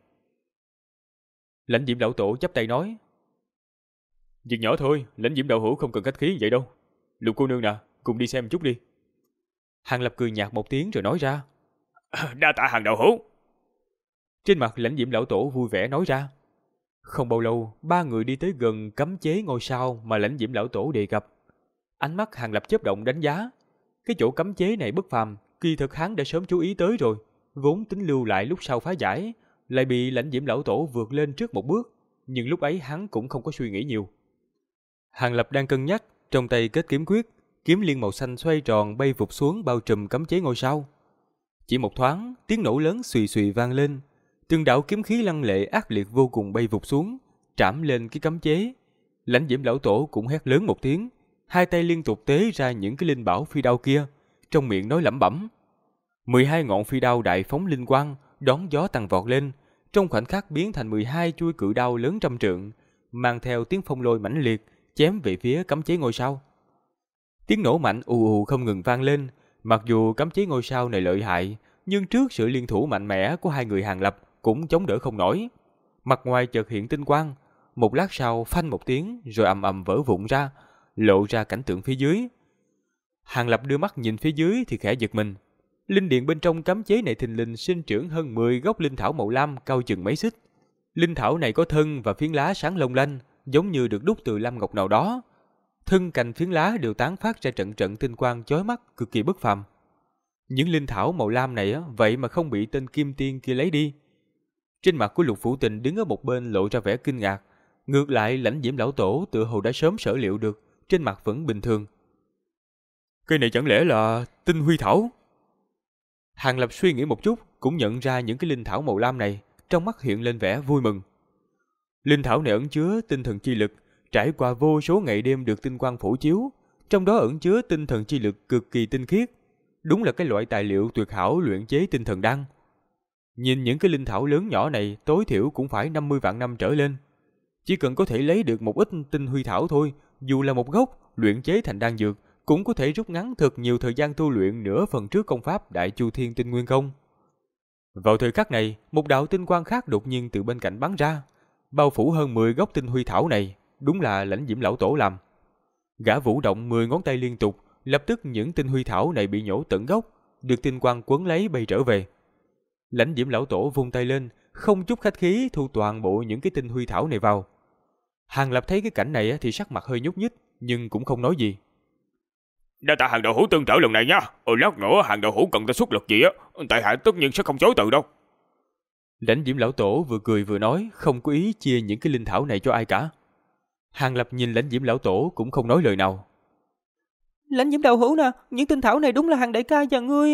Lãnh Diễm lão tổ chắp tay nói. Việc nhỏ thôi, Lãnh Diễm đạo hữu không cần khách khí vậy đâu. Lục cô nương nè, cùng đi xem chút đi. Hàng Lập cười nhạt một tiếng rồi nói ra. Đa tạ Hàng đạo hữu. Trên mặt Lãnh Diễm lão tổ vui vẻ nói ra. Không bao lâu, 3 người đi tới gần cấm chế ngôi sao mà Lãnh Diễm lão tổ đề cập. Ánh mắt Hàng Lập chớp động đánh giá. Cái chỗ cấm chế này bất phàm, kỳ thực hắn đã sớm chú ý tới rồi, vốn tính lưu lại lúc sau phá giải, lại bị Lãnh Diễm lão tổ vượt lên trước một bước, nhưng lúc ấy hắn cũng không có suy nghĩ nhiều. Hàng Lập đang cân nhắc, trong tay kết kiếm quyết, kiếm liên màu xanh xoay tròn bay vụt xuống bao trùm cấm chế ngôi sao. Chỉ một thoáng, tiếng nổ lớn xùy xùy vang lên, từng đạo kiếm khí lăng lệ ác liệt vô cùng bay vụt xuống, trảm lên cái cấm chế. Lãnh Diễm lão tổ cũng hét lớn một tiếng, 2 tay liên tục tế ra những cái linh bảo phi đao kia, trong miệng nói lẩm bẩm. 12 ngọn phi đao đại phóng linh quang, đón gió tăng vọt lên, trong khoảnh khắc biến thành 12 chuôi cự đao lớn trăm trượng, mang theo tiếng phong lôi mãnh liệt, chém về phía cấm chế ngôi sao. Tiếng nổ mạnh ù ù không ngừng vang lên, mặc dù cấm chế ngôi sao này lợi hại, nhưng trước sự liên thủ mạnh mẽ của 2 người Hàng Lập cũng chống đỡ không nổi. Mặt ngoài chợt hiện tinh quang, một lát sau phanh một tiếng rồi ầm ầm vỡ vụn ra, lộ ra cảnh tượng phía dưới. Hàng Lập đưa mắt nhìn phía dưới thì khẽ giật mình. Linh điện bên trong cấm chế này thình lình sinh trưởng hơn 10 gốc linh thảo màu lam cao chừng mấy xích. Linh thảo này có thân và phiến lá sáng long lanh, giống như được đúc từ lam ngọc nào đó. Thân cành phiến lá đều tán phát ra trận trận tinh quang chói mắt, cực kỳ bất phàm. Những linh thảo màu lam này vậy mà không bị tên kim tiên kia lấy đi. Trên mặt của Lục Vũ Tình đứng ở một bên lộ ra vẻ kinh ngạc. Ngược lại Lãnh Diễm lão tổ tựa hồ đã sớm sở liệu được, trên mặt vẫn bình thường. Cây này chẳng lẽ là tinh huy thảo? Hàng Lập suy nghĩ một chút, cũng nhận ra những cái linh thảo màu lam này, trong mắt hiện lên vẻ vui mừng. Linh thảo này ẩn chứa tinh thần chi lực, trải qua vô số ngày đêm được tinh quang phổ chiếu, trong đó ẩn chứa tinh thần chi lực cực kỳ tinh khiết, đúng là cái loại tài liệu tuyệt hảo luyện chế tinh thần đan. Nhìn những cái linh thảo lớn nhỏ này, tối thiểu cũng phải 50 vạn năm trở lên. Chỉ cần có thể lấy được một ít tinh huy thảo thôi, dù là một gốc, luyện chế thành đan dược, cũng có thể rút ngắn thật nhiều thời gian tu luyện nửa phần trước công pháp Đại Chu Thiên Tinh Nguyên Công. Vào thời khắc này, một đạo tinh quang khác đột nhiên từ bên cạnh bắn ra, bao phủ hơn 10 gốc tinh huy thảo này, đúng là Lãnh Diễm lão tổ làm. Gã vũ động 10 ngón tay liên tục, lập tức những tinh huy thảo này bị nhổ tận gốc, được tinh quang quấn lấy bay trở về. Lãnh Diễm lão tổ vung tay lên, không chút khách khí thu toàn bộ những cái tinh huy thảo này vào. Hàng Lập thấy cái cảnh này thì sắc mặt hơi nhúc nhích, nhưng cũng không nói gì. Đa tạ Hàng đạo hữu tương trợ lần này nha. Lát nữa Hàng đạo hữu cần ta xuất lực gì á, tại hạ tất nhiên sẽ không chối từ đâu. Lãnh Diễm lão tổ vừa cười vừa nói, không có ý chia những cái linh thảo này cho ai cả. Hàng Lập nhìn Lãnh Diễm lão tổ cũng không nói lời nào. Lãnh Diễm đạo hữu nè, những tinh thảo này đúng là Hàng đại ca và ngươi.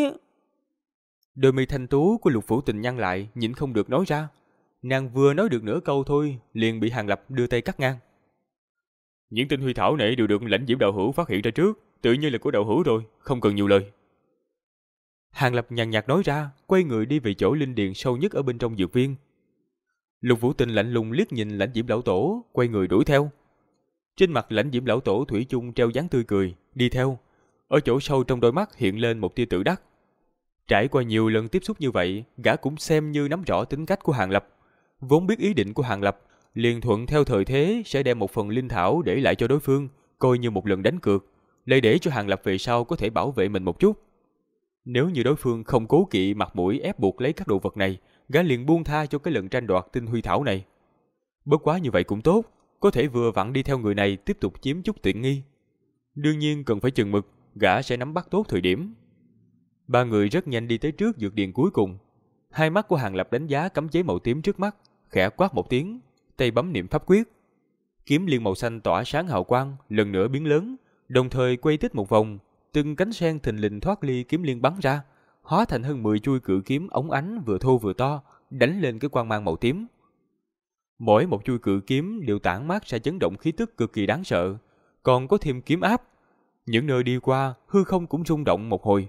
Đôi mi thanh tú của Lục Vũ Tình nhăn lại, nhịn không được nói ra. Nàng vừa nói được nửa câu thôi, liền bị Hàng Lập đưa tay cắt ngang. Những tinh huy thảo này đều được Lãnh Diễm đạo hữu phát hiện ra trước, tự nhiên là của đạo hữu rồi, không cần nhiều lời. Hàng Lập nhàn nhạt nói ra, quay người đi về chỗ linh điền sâu nhất ở bên trong dược viên. Lục Vũ Tình lạnh lùng liếc nhìn Lãnh Diễm lão tổ, quay người đuổi theo. Trên mặt Lãnh Diễm lão tổ thủy chung treo dáng tươi cười, đi theo. Ở chỗ sâu trong đôi mắt hiện lên một tia tự đắc. Trải qua nhiều lần tiếp xúc như vậy, gã cũng xem như nắm rõ tính cách của Hàng Lập. Vốn biết ý định của Hàng Lập, liền thuận theo thời thế sẽ đem một phần linh thảo để lại cho đối phương, coi như một lần đánh cược, lại để cho Hàng Lập về sau có thể bảo vệ mình một chút. Nếu như đối phương không cố kỵ mặt mũi ép buộc lấy các đồ vật này, gã liền buông tha cho cái lần tranh đoạt tinh huy thảo này. Bất quá như vậy cũng tốt, có thể vừa vặn đi theo người này tiếp tục chiếm chút tiện nghi. Đương nhiên cần phải chừng mực, gã sẽ nắm bắt tốt thời điểm. Ba người rất nhanh đi tới trước dược điền cuối cùng. Hai mắt của Hàng Lập đánh giá cấm chế màu tím trước mắt, khẽ quát một tiếng, tay bấm niệm pháp quyết. Kiếm liên màu xanh tỏa sáng hào quang, lần nữa biến lớn, đồng thời quay tích một vòng, từng cánh sen thình lình thoát ly kiếm liên bắn ra, hóa thành hơn 10 chuôi cự kiếm óng ánh vừa thô vừa to, đánh lên cái quang mang màu tím. Mỗi một chuôi cự kiếm đều tản mát ra chấn động khí tức cực kỳ đáng sợ, còn có thêm kiếm áp. Những nơi đi qua, hư không cũng rung động một hồi.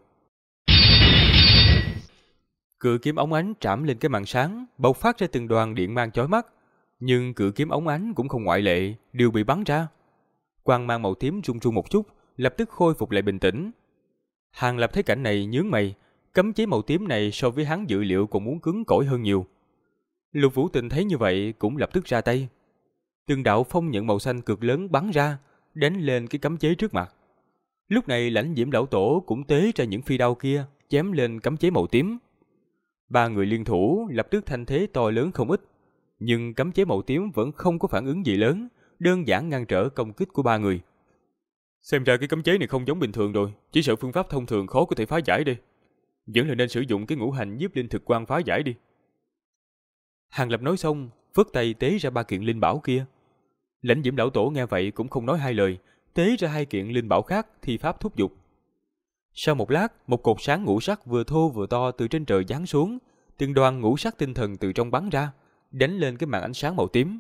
Cự kiếm óng ánh trảm lên cái màn sáng, bộc phát ra từng đoàn điện mang chói mắt, nhưng cự kiếm óng ánh cũng không ngoại lệ, đều bị bắn ra. Quang mang màu tím rung rung một chút, lập tức khôi phục lại bình tĩnh. Hàng Lập thấy cảnh này nhướng mày, cấm chế màu tím này so với hắn dự liệu còn muốn cứng cỏi hơn nhiều. Lục Vũ Tình thấy như vậy cũng lập tức ra tay. Từng đạo phong nhận màu xanh cực lớn bắn ra, đánh lên cái cấm chế trước mặt. Lúc này Lãnh Diễm lão tổ cũng tế ra những phi đao kia, chém lên cấm chế màu tím. Ba người liên thủ lập tức thanh thế to lớn không ít, nhưng cấm chế màu tím vẫn không có phản ứng gì lớn, đơn giản ngăn trở công kích của ba người. Xem ra cái cấm chế này không giống bình thường rồi, chỉ sợ phương pháp thông thường khó có thể phá giải đi. Vẫn là nên sử dụng cái ngũ hành nhiếp linh thực quan phá giải đi. Hàng Lập nói xong, phất tay tế ra ba kiện linh bảo kia. Lãnh Diễm lão tổ nghe vậy cũng không nói hai lời, tế ra hai kiện linh bảo khác thi pháp thúc giục. Sau một lát, một cột sáng ngũ sắc vừa thô vừa to từ trên trời giáng xuống, từng đoàn ngũ sắc tinh thần từ trong bắn ra, đánh lên cái màn ánh sáng màu tím.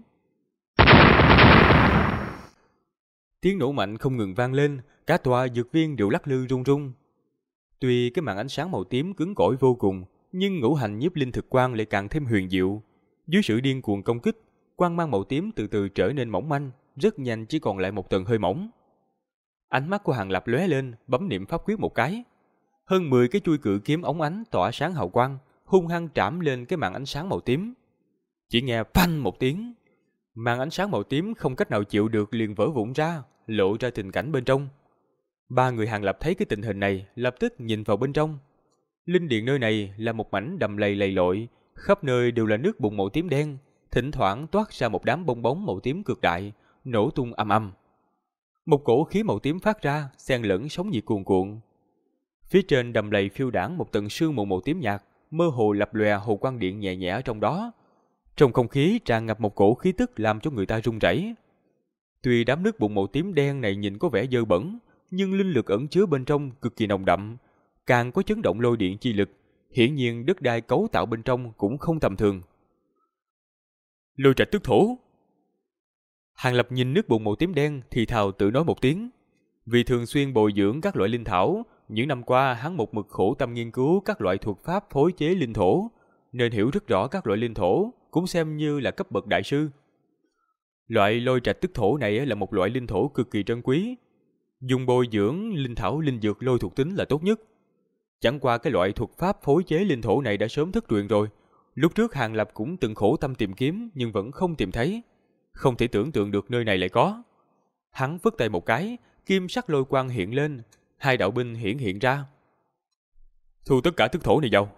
Tiếng nổ mạnh không ngừng vang lên, cả tòa dược viên đều lắc lư rung rung. Tuy cái màn ánh sáng màu tím cứng cỏi vô cùng, nhưng ngũ hành nhiếp linh thực quang lại càng thêm huyền diệu. Dưới sự điên cuồng công kích, quang mang màu tím từ từ trở nên mỏng manh, rất nhanh chỉ còn lại một tầng hơi mỏng. Ánh mắt của Hàng Lập lóe lên, bấm niệm pháp quyết một cái. Hơn 10 cái chuôi cự kiếm óng ánh tỏa sáng hào quang, hung hăng trảm lên cái màn ánh sáng màu tím. Chỉ nghe phanh một tiếng, màn ánh sáng màu tím không cách nào chịu được liền vỡ vụn ra, lộ ra tình cảnh bên trong. Ba người Hàng Lập thấy cái tình hình này, lập tức nhìn vào bên trong. Linh điện nơi này là một mảnh đầm lầy lầy lội, khắp nơi đều là nước bùn màu tím đen, thỉnh thoảng toát ra một đám bong bóng màu tím cực đại, nổ tung ầm ầm. Một cổ khí màu tím phát ra, xen lẫn sóng nhiệt cuồn cuộn. Phía trên đầm lầy phiêu đãng một tầng sương mù màu tím nhạt, mơ hồ lập lòe hồ quang điện nhẹ nhẹ ở trong đó. Trong không khí tràn ngập một cổ khí tức làm cho người ta run rẩy. Tuy đám nước bùn màu tím đen này nhìn có vẻ dơ bẩn, nhưng linh lực ẩn chứa bên trong cực kỳ nồng đậm, càng có chấn động lôi điện chi lực. Hiển nhiên đất đai cấu tạo bên trong cũng không tầm thường. Lôi trạch tức thổ. Hàng Lập nhìn nước bùn màu tím đen thì thào tự nói một tiếng. Vì thường xuyên bồi dưỡng các loại linh thảo, những năm qua hắn một mực khổ tâm nghiên cứu các loại thuật pháp phối chế linh thổ, nên hiểu rất rõ các loại linh thổ, cũng xem như là cấp bậc đại sư. Loại lôi trạch tức thổ này là một loại linh thổ cực kỳ trân quý, dùng bồi dưỡng linh thảo linh dược lôi thuộc tính là tốt nhất. Chẳng qua cái loại thuật pháp phối chế linh thổ này đã sớm thất truyền rồi. Lúc trước Hàng Lập cũng từng khổ tâm tìm kiếm nhưng vẫn không tìm thấy. Không thể tưởng tượng được nơi này lại có. Hắn vứt tay một cái, kim sắc lôi quang hiện lên, hai đạo binh hiện ra. Thu tất cả thức thổ này vào.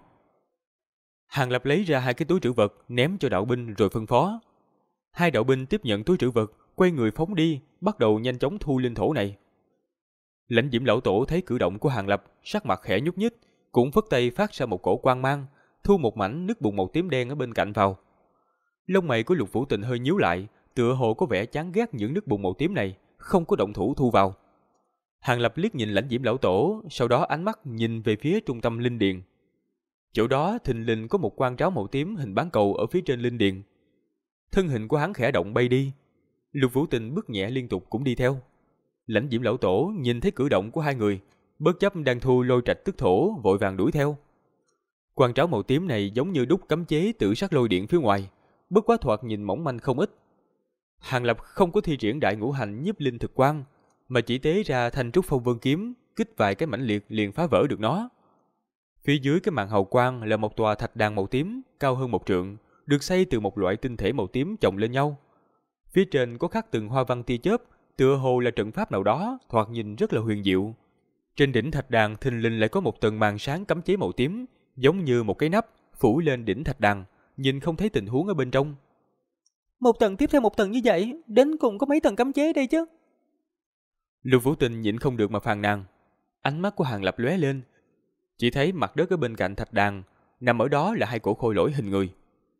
Hàng Lập lấy ra hai cái túi trữ vật, ném cho đạo binh rồi phân phó. Hai đạo binh tiếp nhận túi trữ vật, quay người phóng đi, bắt đầu nhanh chóng thu linh thổ này. Lãnh Diễm lão tổ thấy cử động của Hàng Lập, sắc mặt khẽ nhúc nhích, cũng phất tay phát ra một cổ quang mang, thu một mảnh nước bùn màu tím đen ở bên cạnh vào. Lông mày của Lục Vũ Tình hơi nhíu lại, tựa hồ có vẻ chán ghét những nước bùn màu tím này, không có động thủ thu vào. Hàng Lập liếc nhìn Lãnh Diễm lão tổ, sau đó ánh mắt nhìn về phía trung tâm linh điện. Chỗ đó thình lình có một quan tráo màu tím hình bán cầu ở phía trên linh điện. Thân hình của hắn khẽ động bay đi. Lục Vũ Tình bước nhẹ liên tục cũng đi theo. Lãnh Diễm lão tổ nhìn thấy cử động của hai người, bất chấp đang thu lôi trạch tức thổ, vội vàng đuổi theo. Quan tráo màu tím này giống như đúc cấm chế tự sát lôi điện phía ngoài, bất quá thoạt nhìn mỏng manh không ít. Hàng Lập không có thi triển đại ngũ hành nhiếp linh thực quang, mà chỉ tế ra thanh trúc phong vân kiếm, kích vài cái mãnh liệt liền phá vỡ được nó. Phía dưới cái màn hào quang là một tòa thạch đàn màu tím, cao hơn 1 trượng, được xây từ một loại tinh thể màu tím chồng lên nhau. Phía trên có khắc từng hoa văn tia chớp, tựa hồ là trận pháp nào đó, thoạt nhìn rất là huyền diệu. Trên đỉnh thạch đàn thình lình lại có một tầng màn sáng cấm chế màu tím, giống như một cái nắp phủ lên đỉnh thạch đàn, nhìn không thấy tình huống ở bên trong. Một tầng tiếp theo một tầng như vậy, đến cùng có mấy tầng cấm chế đây chứ? Lục Vũ Tình nhịn không được mà phàn nàn. Ánh mắt của Hàng Lập lóe lên, chỉ thấy mặt đất ở bên cạnh thạch đàn, nằm ở đó là hai cổ khôi lỗi hình người.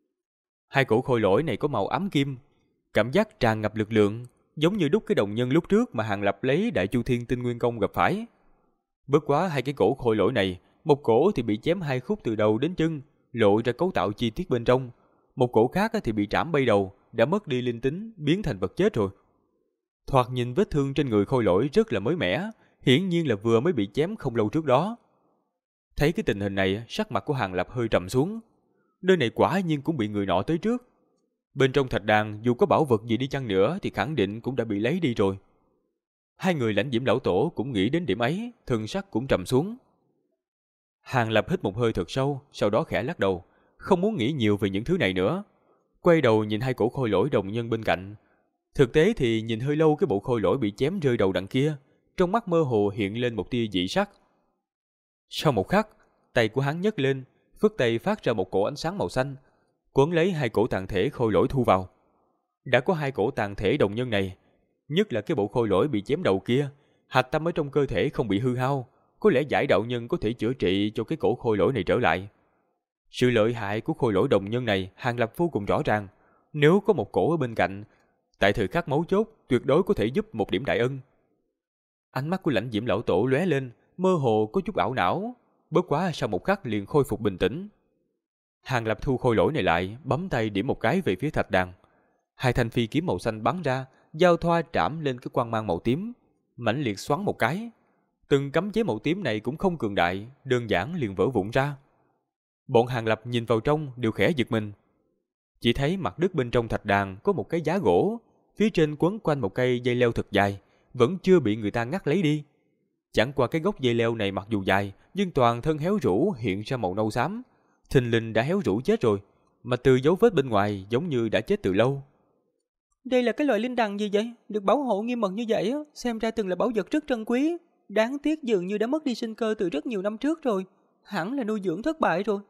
Hai cổ khôi lỗi này có màu ám kim, cảm giác tràn ngập lực lượng, giống như đúc cái đồng nhân lúc trước mà Hàng Lập lấy Đại Chu Thiên Tinh Nguyên Công gặp phải. Bất quá hai cái cổ khôi lỗi này, một cổ thì bị chém 2 khúc từ đầu đến chân, lộ ra cấu tạo chi tiết bên trong. Một cổ khác thì bị trảm bay đầu, đã mất đi linh tính, biến thành vật chết rồi. Thoạt nhìn vết thương trên người khôi lỗi rất là mới mẻ, hiển nhiên là vừa mới bị chém không lâu trước đó. Thấy cái tình hình này, sắc mặt của Hàng Lập hơi trầm xuống. Nơi này quả nhiên cũng bị người nọ tới trước. Bên trong thạch đàn dù có bảo vật gì đi chăng nữa thì khẳng định cũng đã bị lấy đi rồi. Hai người Lãnh Diễm lão tổ cũng nghĩ đến điểm ấy, thần sắc cũng trầm xuống. Hàng Lập hít một hơi thật sâu, sau đó khẽ lắc đầu, không muốn nghĩ nhiều về những thứ này nữa. Quay đầu nhìn hai cổ khôi lỗi đồng nhân bên cạnh. Thực tế thì nhìn hơi lâu cái bộ khôi lỗi bị chém rơi đầu đằng kia, trong mắt mơ hồ hiện lên một tia dị sắc. Sau một khắc, tay của hắn nhấc lên, phất tay phát ra một cổ ánh sáng màu xanh, quấn lấy hai cổ tàn thể khôi lỗi thu vào. Đã có hai cổ tàn thể đồng nhân này, nhất là cái bộ khôi lỗi bị chém đầu kia, hạch tâm ở trong cơ thể không bị hư hao, có lẽ giải đạo nhân có thể chữa trị cho cái cổ khôi lỗi này trở lại. Sự lợi hại của khôi lỗi đồng nhân này Hàng Lập vô cùng rõ ràng, nếu có một cổ ở bên cạnh, tại thời khắc mấu chốt tuyệt đối có thể giúp một điểm đại ân. Ánh mắt của Lãnh Diễm lão tổ lóe lên, mơ hồ có chút ảo não, bất quá sau một khắc liền khôi phục bình tĩnh. Hàng Lập thu khôi lỗi này lại, bấm tay điểm một cái về phía thạch đàn. Hai thanh phi kiếm màu xanh bắn ra, giao thoa trảm lên cái quang mang màu tím, mãnh liệt xoắn một cái. Từng cấm chế màu tím này cũng không cường đại, đơn giản liền vỡ vụn ra. Bọn Hàng Lập nhìn vào trong đều khẽ giật mình. Chỉ thấy mặt đất bên trong thạch đàn có một cái giá gỗ, phía trên quấn quanh một cây dây leo thật dài, vẫn chưa bị người ta ngắt lấy đi. Chẳng qua cái gốc dây leo này mặc dù dài, nhưng toàn thân héo rũ hiện ra màu nâu xám, thình lình đã héo rũ chết rồi, mà từ dấu vết bên ngoài giống như đã chết từ lâu. Đây là cái loại linh đằng gì vậy? Được bảo hộ nghiêm mật như vậy, xem ra từng là bảo vật rất trân quý. Đáng tiếc dường như đã mất đi sinh cơ từ rất nhiều năm trước rồi. Hẳn là nuôi dưỡng thất bại rồi.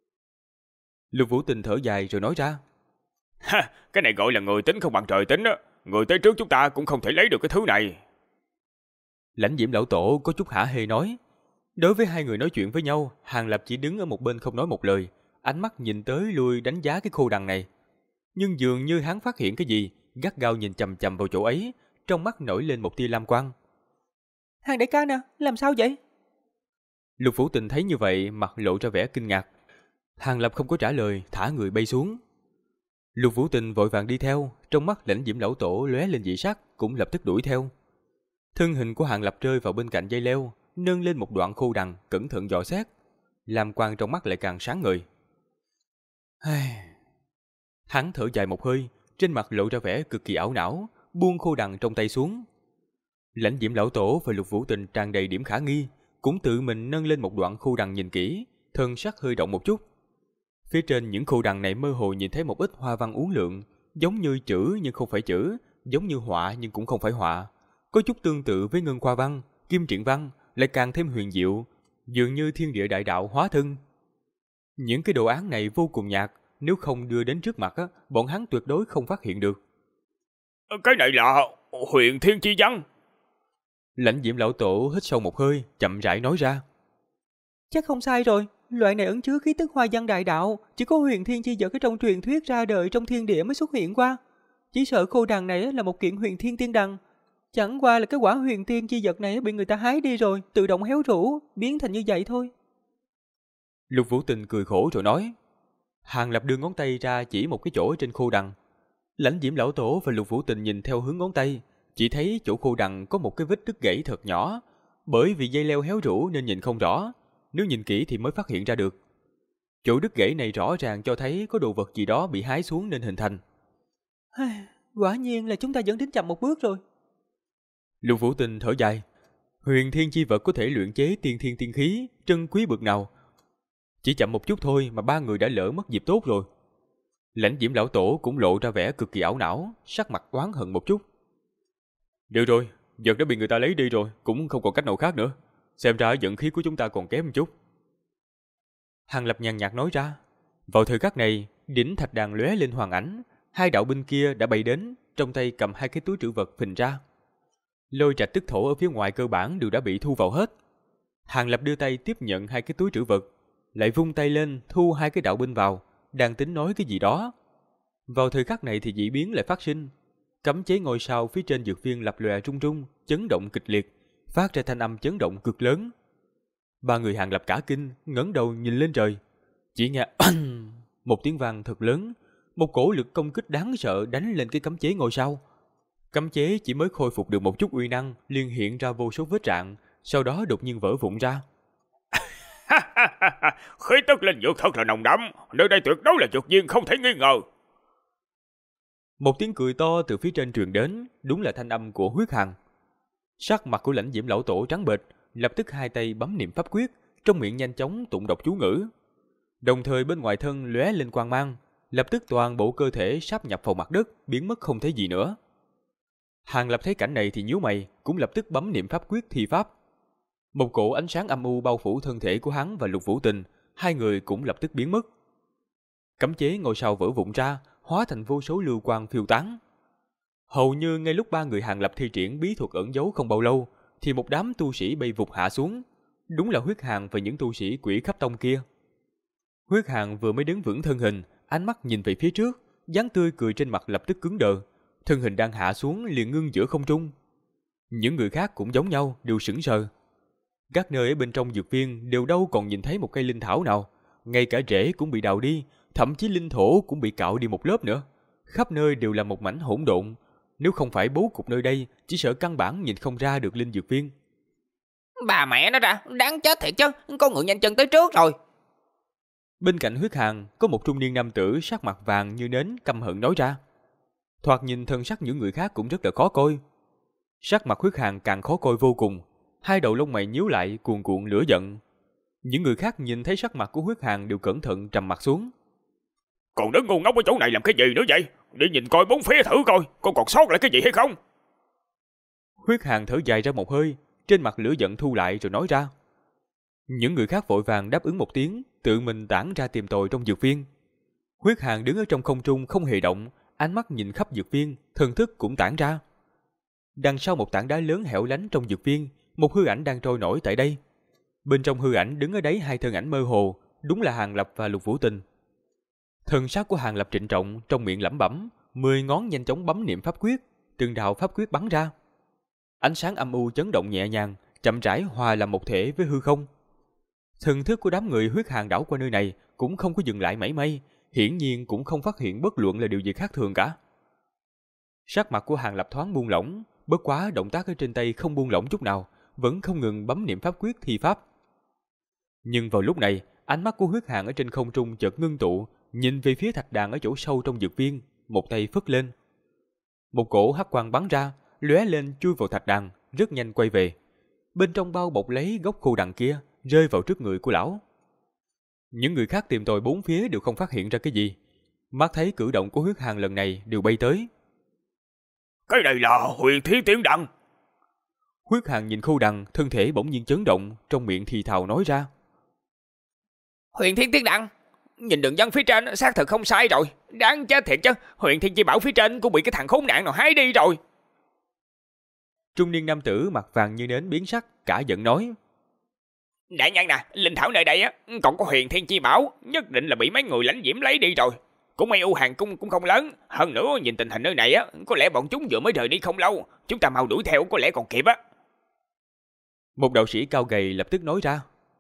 Lục Vũ Tình thở dài rồi nói ra. Ha, cái này gọi là người tính không bằng trời tính á. Người tới trước chúng ta cũng không thể lấy được cái thứ này. Lãnh Diễm lão tổ có chút hả hê nói. Đối với hai người nói chuyện với nhau, Hàng Lập chỉ đứng ở một bên không nói một lời, ánh mắt nhìn tới lui đánh giá cái khô đằng này. Nhưng dường như hắn phát hiện cái gì, gắt gao nhìn chằm chằm vào chỗ ấy, trong mắt nổi lên một tia lam quang. Hàng đại ca nè, làm sao vậy? Lục Vũ Tình thấy như vậy, mặt lộ ra vẻ kinh ngạc. Hàng Lập không có trả lời, thả người bay xuống. Lục Vũ Tình vội vàng đi theo, trong mắt Lãnh Diễm lão tổ lóe lên dị sắc, cũng lập tức đuổi theo. Thân hình của Hàng Lập rơi vào bên cạnh dây leo, nâng lên một đoạn khô đằng, cẩn thận dò xét. Lam quang trong mắt lại càng sáng ngời. Hắn thở dài một hơi, trên mặt lộ ra vẻ cực kỳ ảo não, buông khô đằng trong tay xuống. Lãnh Diễm lão tổ và Lục Vũ Tình tràn đầy điểm khả nghi, cũng tự mình nâng lên một đoạn khô đằng nhìn kỹ, thân sắc hơi động một chút. Phía trên những khô đằng này mơ hồ nhìn thấy một ít hoa văn uốn lượn, giống như chữ nhưng không phải chữ, giống như họa nhưng cũng không phải họa. Có chút tương tự với ngân khoa văn, kim truyện văn, lại càng thêm huyền diệu, dường như thiên địa đại đạo hóa thân. Những cái đồ án này vô cùng nhạt, nếu không đưa đến trước mặt, bọn hắn tuyệt đối không phát hiện được. Cái này là huyền thiên chi văn. Lãnh Diễm lão tổ hít sâu một hơi, chậm rãi nói ra. Chắc không sai rồi, loại này ẩn chứa khí tức hoa văn đại đạo, chỉ có huyền thiên chi vật ở trong truyền thuyết ra đời trong thiên địa mới xuất hiện qua. Chỉ sợ khô đằng này là một kiện huyền thiên tiên đằng. Chẳng qua là cái quả huyền tiên chi vật này bị người ta hái đi rồi, tự động héo rũ, biến thành như vậy thôi. Lục Vũ Tình cười khổ rồi nói. Hàng Lập đưa ngón tay ra chỉ một cái chỗ trên khô đằng. Lãnh Diễm lão tổ và Lục Vũ Tình nhìn theo hướng ngón tay, chỉ thấy chỗ khô đằng có một cái vết đứt gãy thật nhỏ, bởi vì dây leo héo rũ nên nhìn không rõ, nếu nhìn kỹ thì mới phát hiện ra được. Chỗ đứt gãy này rõ ràng cho thấy có đồ vật gì đó bị hái xuống nên hình thành. Quả nhiên là chúng ta vẫn đến chậm một bước rồi. Lục Vũ Tình thở dài. Huyền thiên chi vật có thể luyện chế tiên thiên tiên khí, trân quý bực nào. Chỉ chậm một chút thôi mà ba người đã lỡ mất dịp tốt rồi. Lãnh Diễm lão tổ cũng lộ ra vẻ cực kỳ ảo não, sắc mặt oán hận một chút. Được rồi, vật đã bị người ta lấy đi rồi, cũng không còn cách nào khác nữa. Xem ra vận khí của chúng ta còn kém một chút. Hàng Lập nhàn nhạt nói ra. Vào thời khắc này, đỉnh thạch đàn lóe lên hoàng ảnh, hai đạo binh kia đã bay đến, trong tay cầm hai cái túi trữ vật phình ra. Lôi trạch tức thổ ở phía ngoài cơ bản đều đã bị thu vào hết. Hàng Lập đưa tay tiếp nhận hai cái túi trữ vật, lại vung tay lên thu hai cái đạo binh vào, đang tính nói cái gì đó. Vào thời khắc này thì dị biến lại phát sinh. Cấm chế ngôi sao phía trên dược viên lập lòe rung rung, chấn động kịch liệt, phát ra thanh âm chấn động cực lớn. Ba người Hàng Lập cả kinh, ngẩng đầu nhìn lên trời. Chỉ nghe một tiếng vang thật lớn, một cổ lực công kích đáng sợ đánh lên cái cấm chế ngôi sao. Cấm chế chỉ mới khôi phục được một chút uy năng, liền hiện ra vô số vết rạn, sau đó đột nhiên vỡ vụn ra. Khí tức linh dược thật là nồng đậm, nơi đây tuyệt đối là dược viên không thể nghi ngờ. Một tiếng cười to từ phía trên truyền đến, đúng là thanh âm của Huyết Hằng. Sắc mặt của Lãnh Diễm lão tổ trắng bệch, lập tức hai tay bấm niệm pháp quyết, trong miệng nhanh chóng tụng đọc chú ngữ. Đồng thời bên ngoài thân lóe lên quang mang, lập tức toàn bộ cơ thể sáp nhập vào mặt đất, biến mất không thấy gì nữa. Hàng Lập thấy cảnh này thì nhíu mày, cũng lập tức bấm niệm pháp quyết thi pháp. Một cổ ánh sáng âm u bao phủ thân thể của hắn và Lục Vũ Tình, hai người cũng lập tức biến mất. Cấm chế ngôi sao vỡ vụn ra, hóa thành vô số lưu quang phiêu tán. Hầu như ngay lúc ba người Hàng Lập thi triển bí thuật ẩn giấu không bao lâu, thì một đám tu sĩ bay vụt hạ xuống. Đúng là Huyết Hàn và những tu sĩ Quỷ Khắp Tông kia. Huyết Hàn vừa mới đứng vững thân hình, ánh mắt nhìn về phía trước, dáng tươi cười trên mặt lập tức cứng đờ, thân hình đang hạ xuống liền ngưng giữa không trung. Những người khác cũng giống nhau, đều sững sờ. Các nơi ở bên trong dược viên đều đâu còn nhìn thấy một cây linh thảo nào, ngay cả rễ cũng bị đào đi, thậm chí linh thổ cũng bị cạo đi một lớp nữa. Khắp nơi đều là một mảnh hỗn độn. Nếu không phải bố cục nơi đây, chỉ sợ căn bản nhìn không ra được linh dược viên. Bà mẹ nó ra, đáng chết thiệt chứ, con ngựa nhanh chân tới trước rồi. Bên cạnh Huyết Hàn, có một trung niên nam tử sắc mặt vàng như nến căm hận nói ra. Thoạt nhìn thân sắc những người khác cũng rất là khó coi. Sắc mặt Huyết Hàn càng khó coi vô cùng, hai đầu lông mày nhíu lại cuồn cuộn lửa giận. Những người khác nhìn thấy sắc mặt của Huyết Hàn đều cẩn thận trầm mặt xuống. Còn đứng ngu ngốc ở chỗ này làm cái gì nữa vậy? Đi nhìn coi bốn phía thử coi, con còn sót lại cái gì hay không? Huyết Hàn thở dài ra một hơi, trên mặt lửa giận thu lại rồi nói ra. Những người khác vội vàng đáp ứng một tiếng, tự mình tản ra tìm tòi trong dược viên. Huyết Hàn đứng ở trong không trung không hề động, ánh mắt nhìn khắp dược viên, thần thức cũng tản ra. Đằng sau một tảng đá lớn hẻo lánh trong dược viên, một hư ảnh đang trôi nổi tại đây. Bên trong hư ảnh đứng ở đấy hai thân ảnh mơ hồ, đúng là Hàng Lập và Lục Vũ Tình. Thần sắc của Hàng Lập trịnh trọng, trong miệng lẩm bẩm, 10 ngón nhanh chóng bấm niệm pháp quyết, từng đạo pháp quyết bắn ra. Ánh sáng âm u chấn động nhẹ nhàng, chậm rãi hòa làm một thể với hư không. Thần thức của đám người Huyết Hàn đảo qua nơi này cũng không có dừng lại mảy may, hiển nhiên cũng không phát hiện bất luận là điều gì khác thường cả. Sắc mặt của Hàng Lập thoáng buông lỏng, bất quá động tác ở trên tay không buông lỏng chút nào, vẫn không ngừng bấm niệm pháp quyết thi pháp. Nhưng vào lúc này, ánh mắt của Huyết Hàn ở trên không trung chợt ngưng tụ, nhìn về phía thạch đàn ở chỗ sâu trong dược viên, một tay phất lên. Một cổ hắc quang bắn ra, lóe lên chui vào thạch đàn, rất nhanh quay về. bên trong bao bọc lấy gốc khô đằng kia, rơi vào trước người của lão. Những người khác tìm tòi bốn phía đều không phát hiện ra cái gì. Mắt thấy cử động của Huyết Hàn lần này đều bay tới. Cái này là huyền thiên tiên đằng. Huyết Hàn nhìn khô đằng, thân thể bỗng nhiên chấn động, trong miệng thì thào nói ra. Huyền thiên tiên đằng, nhìn đường vân phía trên xác thực không sai rồi. Đáng chết thiệt chứ, huyền thiên chi bảo phía trên cũng bị cái thằng khốn nạn nào hái đi rồi. Trung niên nam tử mặt vàng như nến biến sắc, cả giận nói. Đại nhân nè, linh thảo nơi đây á, còn có huyền thiên chi bảo, nhất định là bị mấy người lãnh diễm lấy đi rồi. Cũng may U Hàng cung cũng không lớn, hơn nữa nhìn tình hình nơi này á, có lẽ bọn chúng vừa mới rời đi không lâu, chúng ta mau đuổi theo có lẽ còn kịp á. Một đạo sĩ cao gầy lập tức nói ra.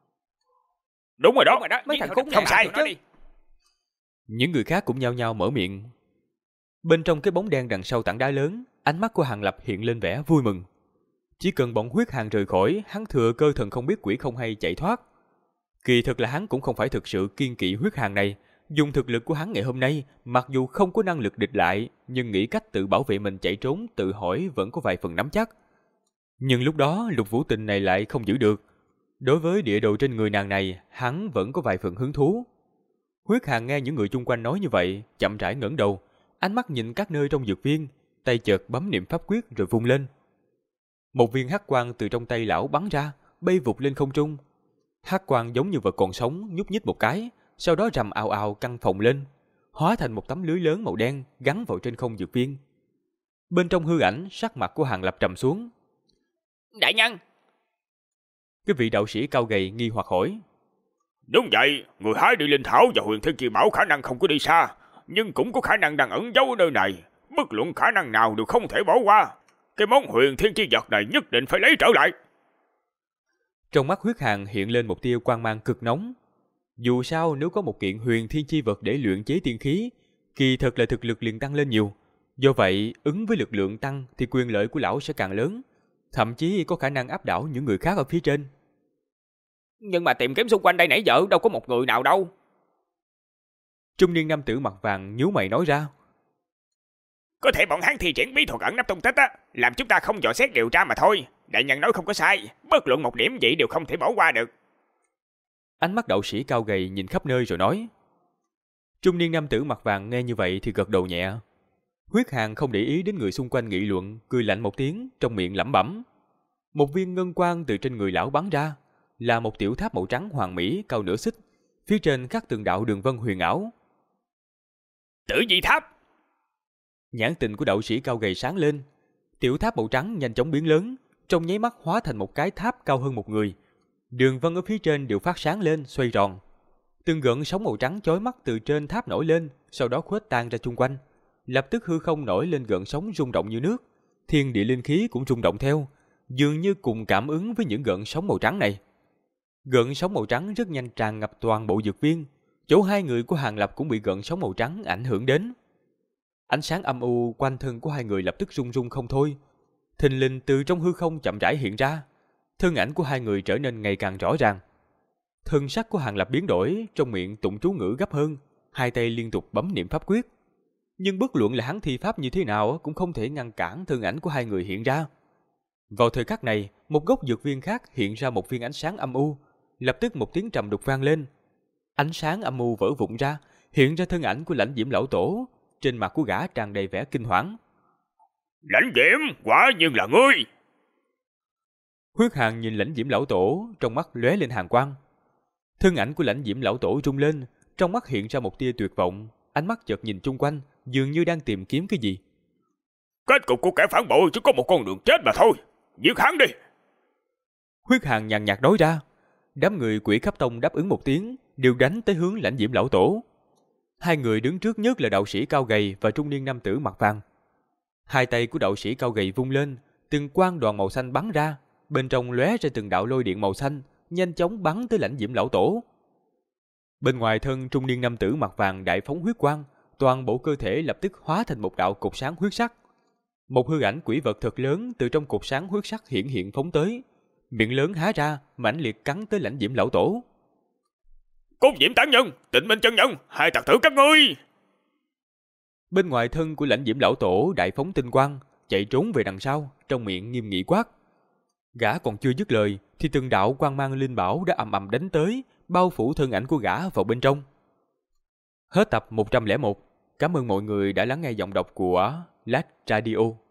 Đúng rồi đó, mấy thằng khốn không sai. chứ. Những người khác cũng nhao nhao mở miệng. Bên trong cái bóng đen đằng sau tảng đá lớn, ánh mắt của Hàng Lập hiện lên vẻ vui mừng. Chỉ cần bọn Huyết Hàn rời khỏi, hắn thừa cơ thần không biết quỷ không hay chạy thoát. Kỳ thực là hắn cũng không phải thực sự kiên kỵ Huyết Hàn này. Dùng thực lực của hắn ngày hôm nay, mặc dù không có năng lực địch lại, nhưng nghĩ cách tự bảo vệ mình chạy trốn tự hỏi vẫn có vài phần nắm chắc. Nhưng lúc đó Lục Vũ Tình này lại không giữ được. Đối với địa đồ trên người nàng này, hắn vẫn có vài phần hứng thú. Huyết Hàn nghe những người chung quanh nói như vậy, chậm rãi ngẩng đầu, ánh mắt nhìn các nơi trong dược viên, tay chợt bấm niệm pháp quyết rồi vung lên. Một viên hắc quang từ trong tay lão bắn ra, bay vụt lên không trung. Hắc quang giống như vật còn sống, nhúc nhích một cái, sau đó rầm ào ào căng phồng lên, hóa thành một tấm lưới lớn màu đen gắn vào trên không dược viên. Bên trong hư ảnh, sắc mặt của Hàng Lập trầm xuống. Đại nhân! Cái vị đạo sĩ cao gầy nghi hoặc hỏi. Đúng vậy, người hái đi linh thảo và huyền thiên chi bảo khả năng không có đi xa, nhưng cũng có khả năng đang ẩn giấu ở nơi này. Bất luận khả năng nào đều không thể bỏ qua. Cái món huyền thiên chi vật này nhất định phải lấy trở lại. Trong mắt Huyết Hàn hiện lên một tia quang mang cực nóng. Dù sao nếu có một kiện huyền thiên chi vật để luyện chế tiên khí, kỳ thật là thực lực liền tăng lên nhiều. Do vậy, ứng với lực lượng tăng thì quyền lợi của lão sẽ càng lớn, thậm chí có khả năng áp đảo những người khác ở phía trên. Nhưng mà tìm kiếm xung quanh đây nãy giờ đâu có một người nào đâu. Trung niên nam tử mặt vàng nhíu mày nói ra. Có thể bọn hắn thi triển bí thuật ẩn nấp tung tích á, làm chúng ta không dò xét điều tra mà thôi. Đại nhân nói không có sai, bất luận một điểm gì đều không thể bỏ qua được. Ánh mắt đạo sĩ cao gầy nhìn khắp nơi rồi nói. Trung niên nam tử mặt vàng nghe như vậy thì gật đầu nhẹ. Huyết Hàn không để ý đến người xung quanh nghị luận, cười lạnh một tiếng, trong miệng lẩm bẩm. Một viên ngân quang từ trên người lão bắn ra, là một tiểu tháp màu trắng hoàn mỹ cao nửa xích, phía trên khắc từng đạo đường vân huyền ảo. Tử Di Tháp! Nhãn tình của đạo sĩ cao gầy sáng lên, tiểu tháp màu trắng nhanh chóng biến lớn, trong nháy mắt hóa thành một cái tháp cao hơn một người. Đường vân ở phía trên đều phát sáng lên, xoay tròn. Từng gợn sóng màu trắng chói mắt từ trên tháp nổi lên, sau đó khuếch tan ra chung quanh. Lập tức hư không nổi lên gợn sóng rung động như nước, thiên địa linh khí cũng rung động theo, dường như cùng cảm ứng với những gợn sóng màu trắng này. Gợn sóng màu trắng rất nhanh tràn ngập toàn bộ dược viên, chỗ hai người của Hàng Lập cũng bị gợn sóng màu trắng ảnh hưởng đến. Ánh sáng âm u quanh thân của hai người lập tức rung rung không thôi. Thình lình từ trong hư không chậm rãi hiện ra, thân ảnh của hai người trở nên ngày càng rõ ràng. Thân sắc của Hàng Lập biến đổi, trong miệng tụng chú ngữ gấp hơn, hai tay liên tục bấm niệm pháp quyết. Nhưng bất luận là hắn thi pháp như thế nào cũng không thể ngăn cản thân ảnh của hai người hiện ra. Vào thời khắc này, một gốc dược viên khác hiện ra một viên ánh sáng âm u, lập tức một tiếng trầm đục vang lên. Ánh sáng âm u vỡ vụn ra, hiện ra thân ảnh của Lãnh Diễm lão tổ, trên mặt của gã tràn đầy vẻ kinh hoảng. Lãnh Diễm, quả nhiên là ngươi! Huyết Hàn nhìn Lãnh Diễm lão tổ, trong mắt lóe lên hàn quang. Thân ảnh của Lãnh Diễm lão tổ rung lên, trong mắt hiện ra một tia tuyệt vọng, ánh mắt chợt nhìn chung quanh, dường như đang tìm kiếm cái gì. Kết cục của kẻ phản bội chỉ có một con đường chết mà thôi, giết hắn đi! Huyết Hàn nhàn nhạt nói ra. Đám người Quỷ Khắp Tông đáp ứng một tiếng, đều đánh tới hướng Lãnh Diễm lão tổ. Hai người đứng trước nhất là đạo sĩ cao gầy và trung niên nam tử mặt vàng. Hai tay của đạo sĩ cao gầy vung lên, từng quang đoàn màu xanh bắn ra, bên trong lóe ra từng đạo lôi điện màu xanh, nhanh chóng bắn tới Lãnh Diễm lão tổ. Bên ngoài thân trung niên nam tử mặt vàng đại phóng huyết quang, toàn bộ cơ thể lập tức hóa thành một đạo cột sáng huyết sắc. Một hư ảnh quỷ vật thật lớn từ trong cột sáng huyết sắc hiện phóng tới, miệng lớn há ra, mãnh liệt cắn tới Lãnh Diễm lão tổ. Cốt Diễm tán nhân, Tịnh Minh chân nhân, hai tặc tử các ngươi! Bên ngoài thân của Lãnh Diễm lão tổ đại phóng tinh quang, chạy trốn về đằng sau, trong miệng nghiêm nghị quát. Gã còn chưa dứt lời thì từng đạo quang mang linh bảo đã ầm ầm đánh tới, bao phủ thân ảnh của gã vào bên trong. Hết tập 101. Cảm ơn mọi người đã lắng nghe giọng đọc của Lát Radio.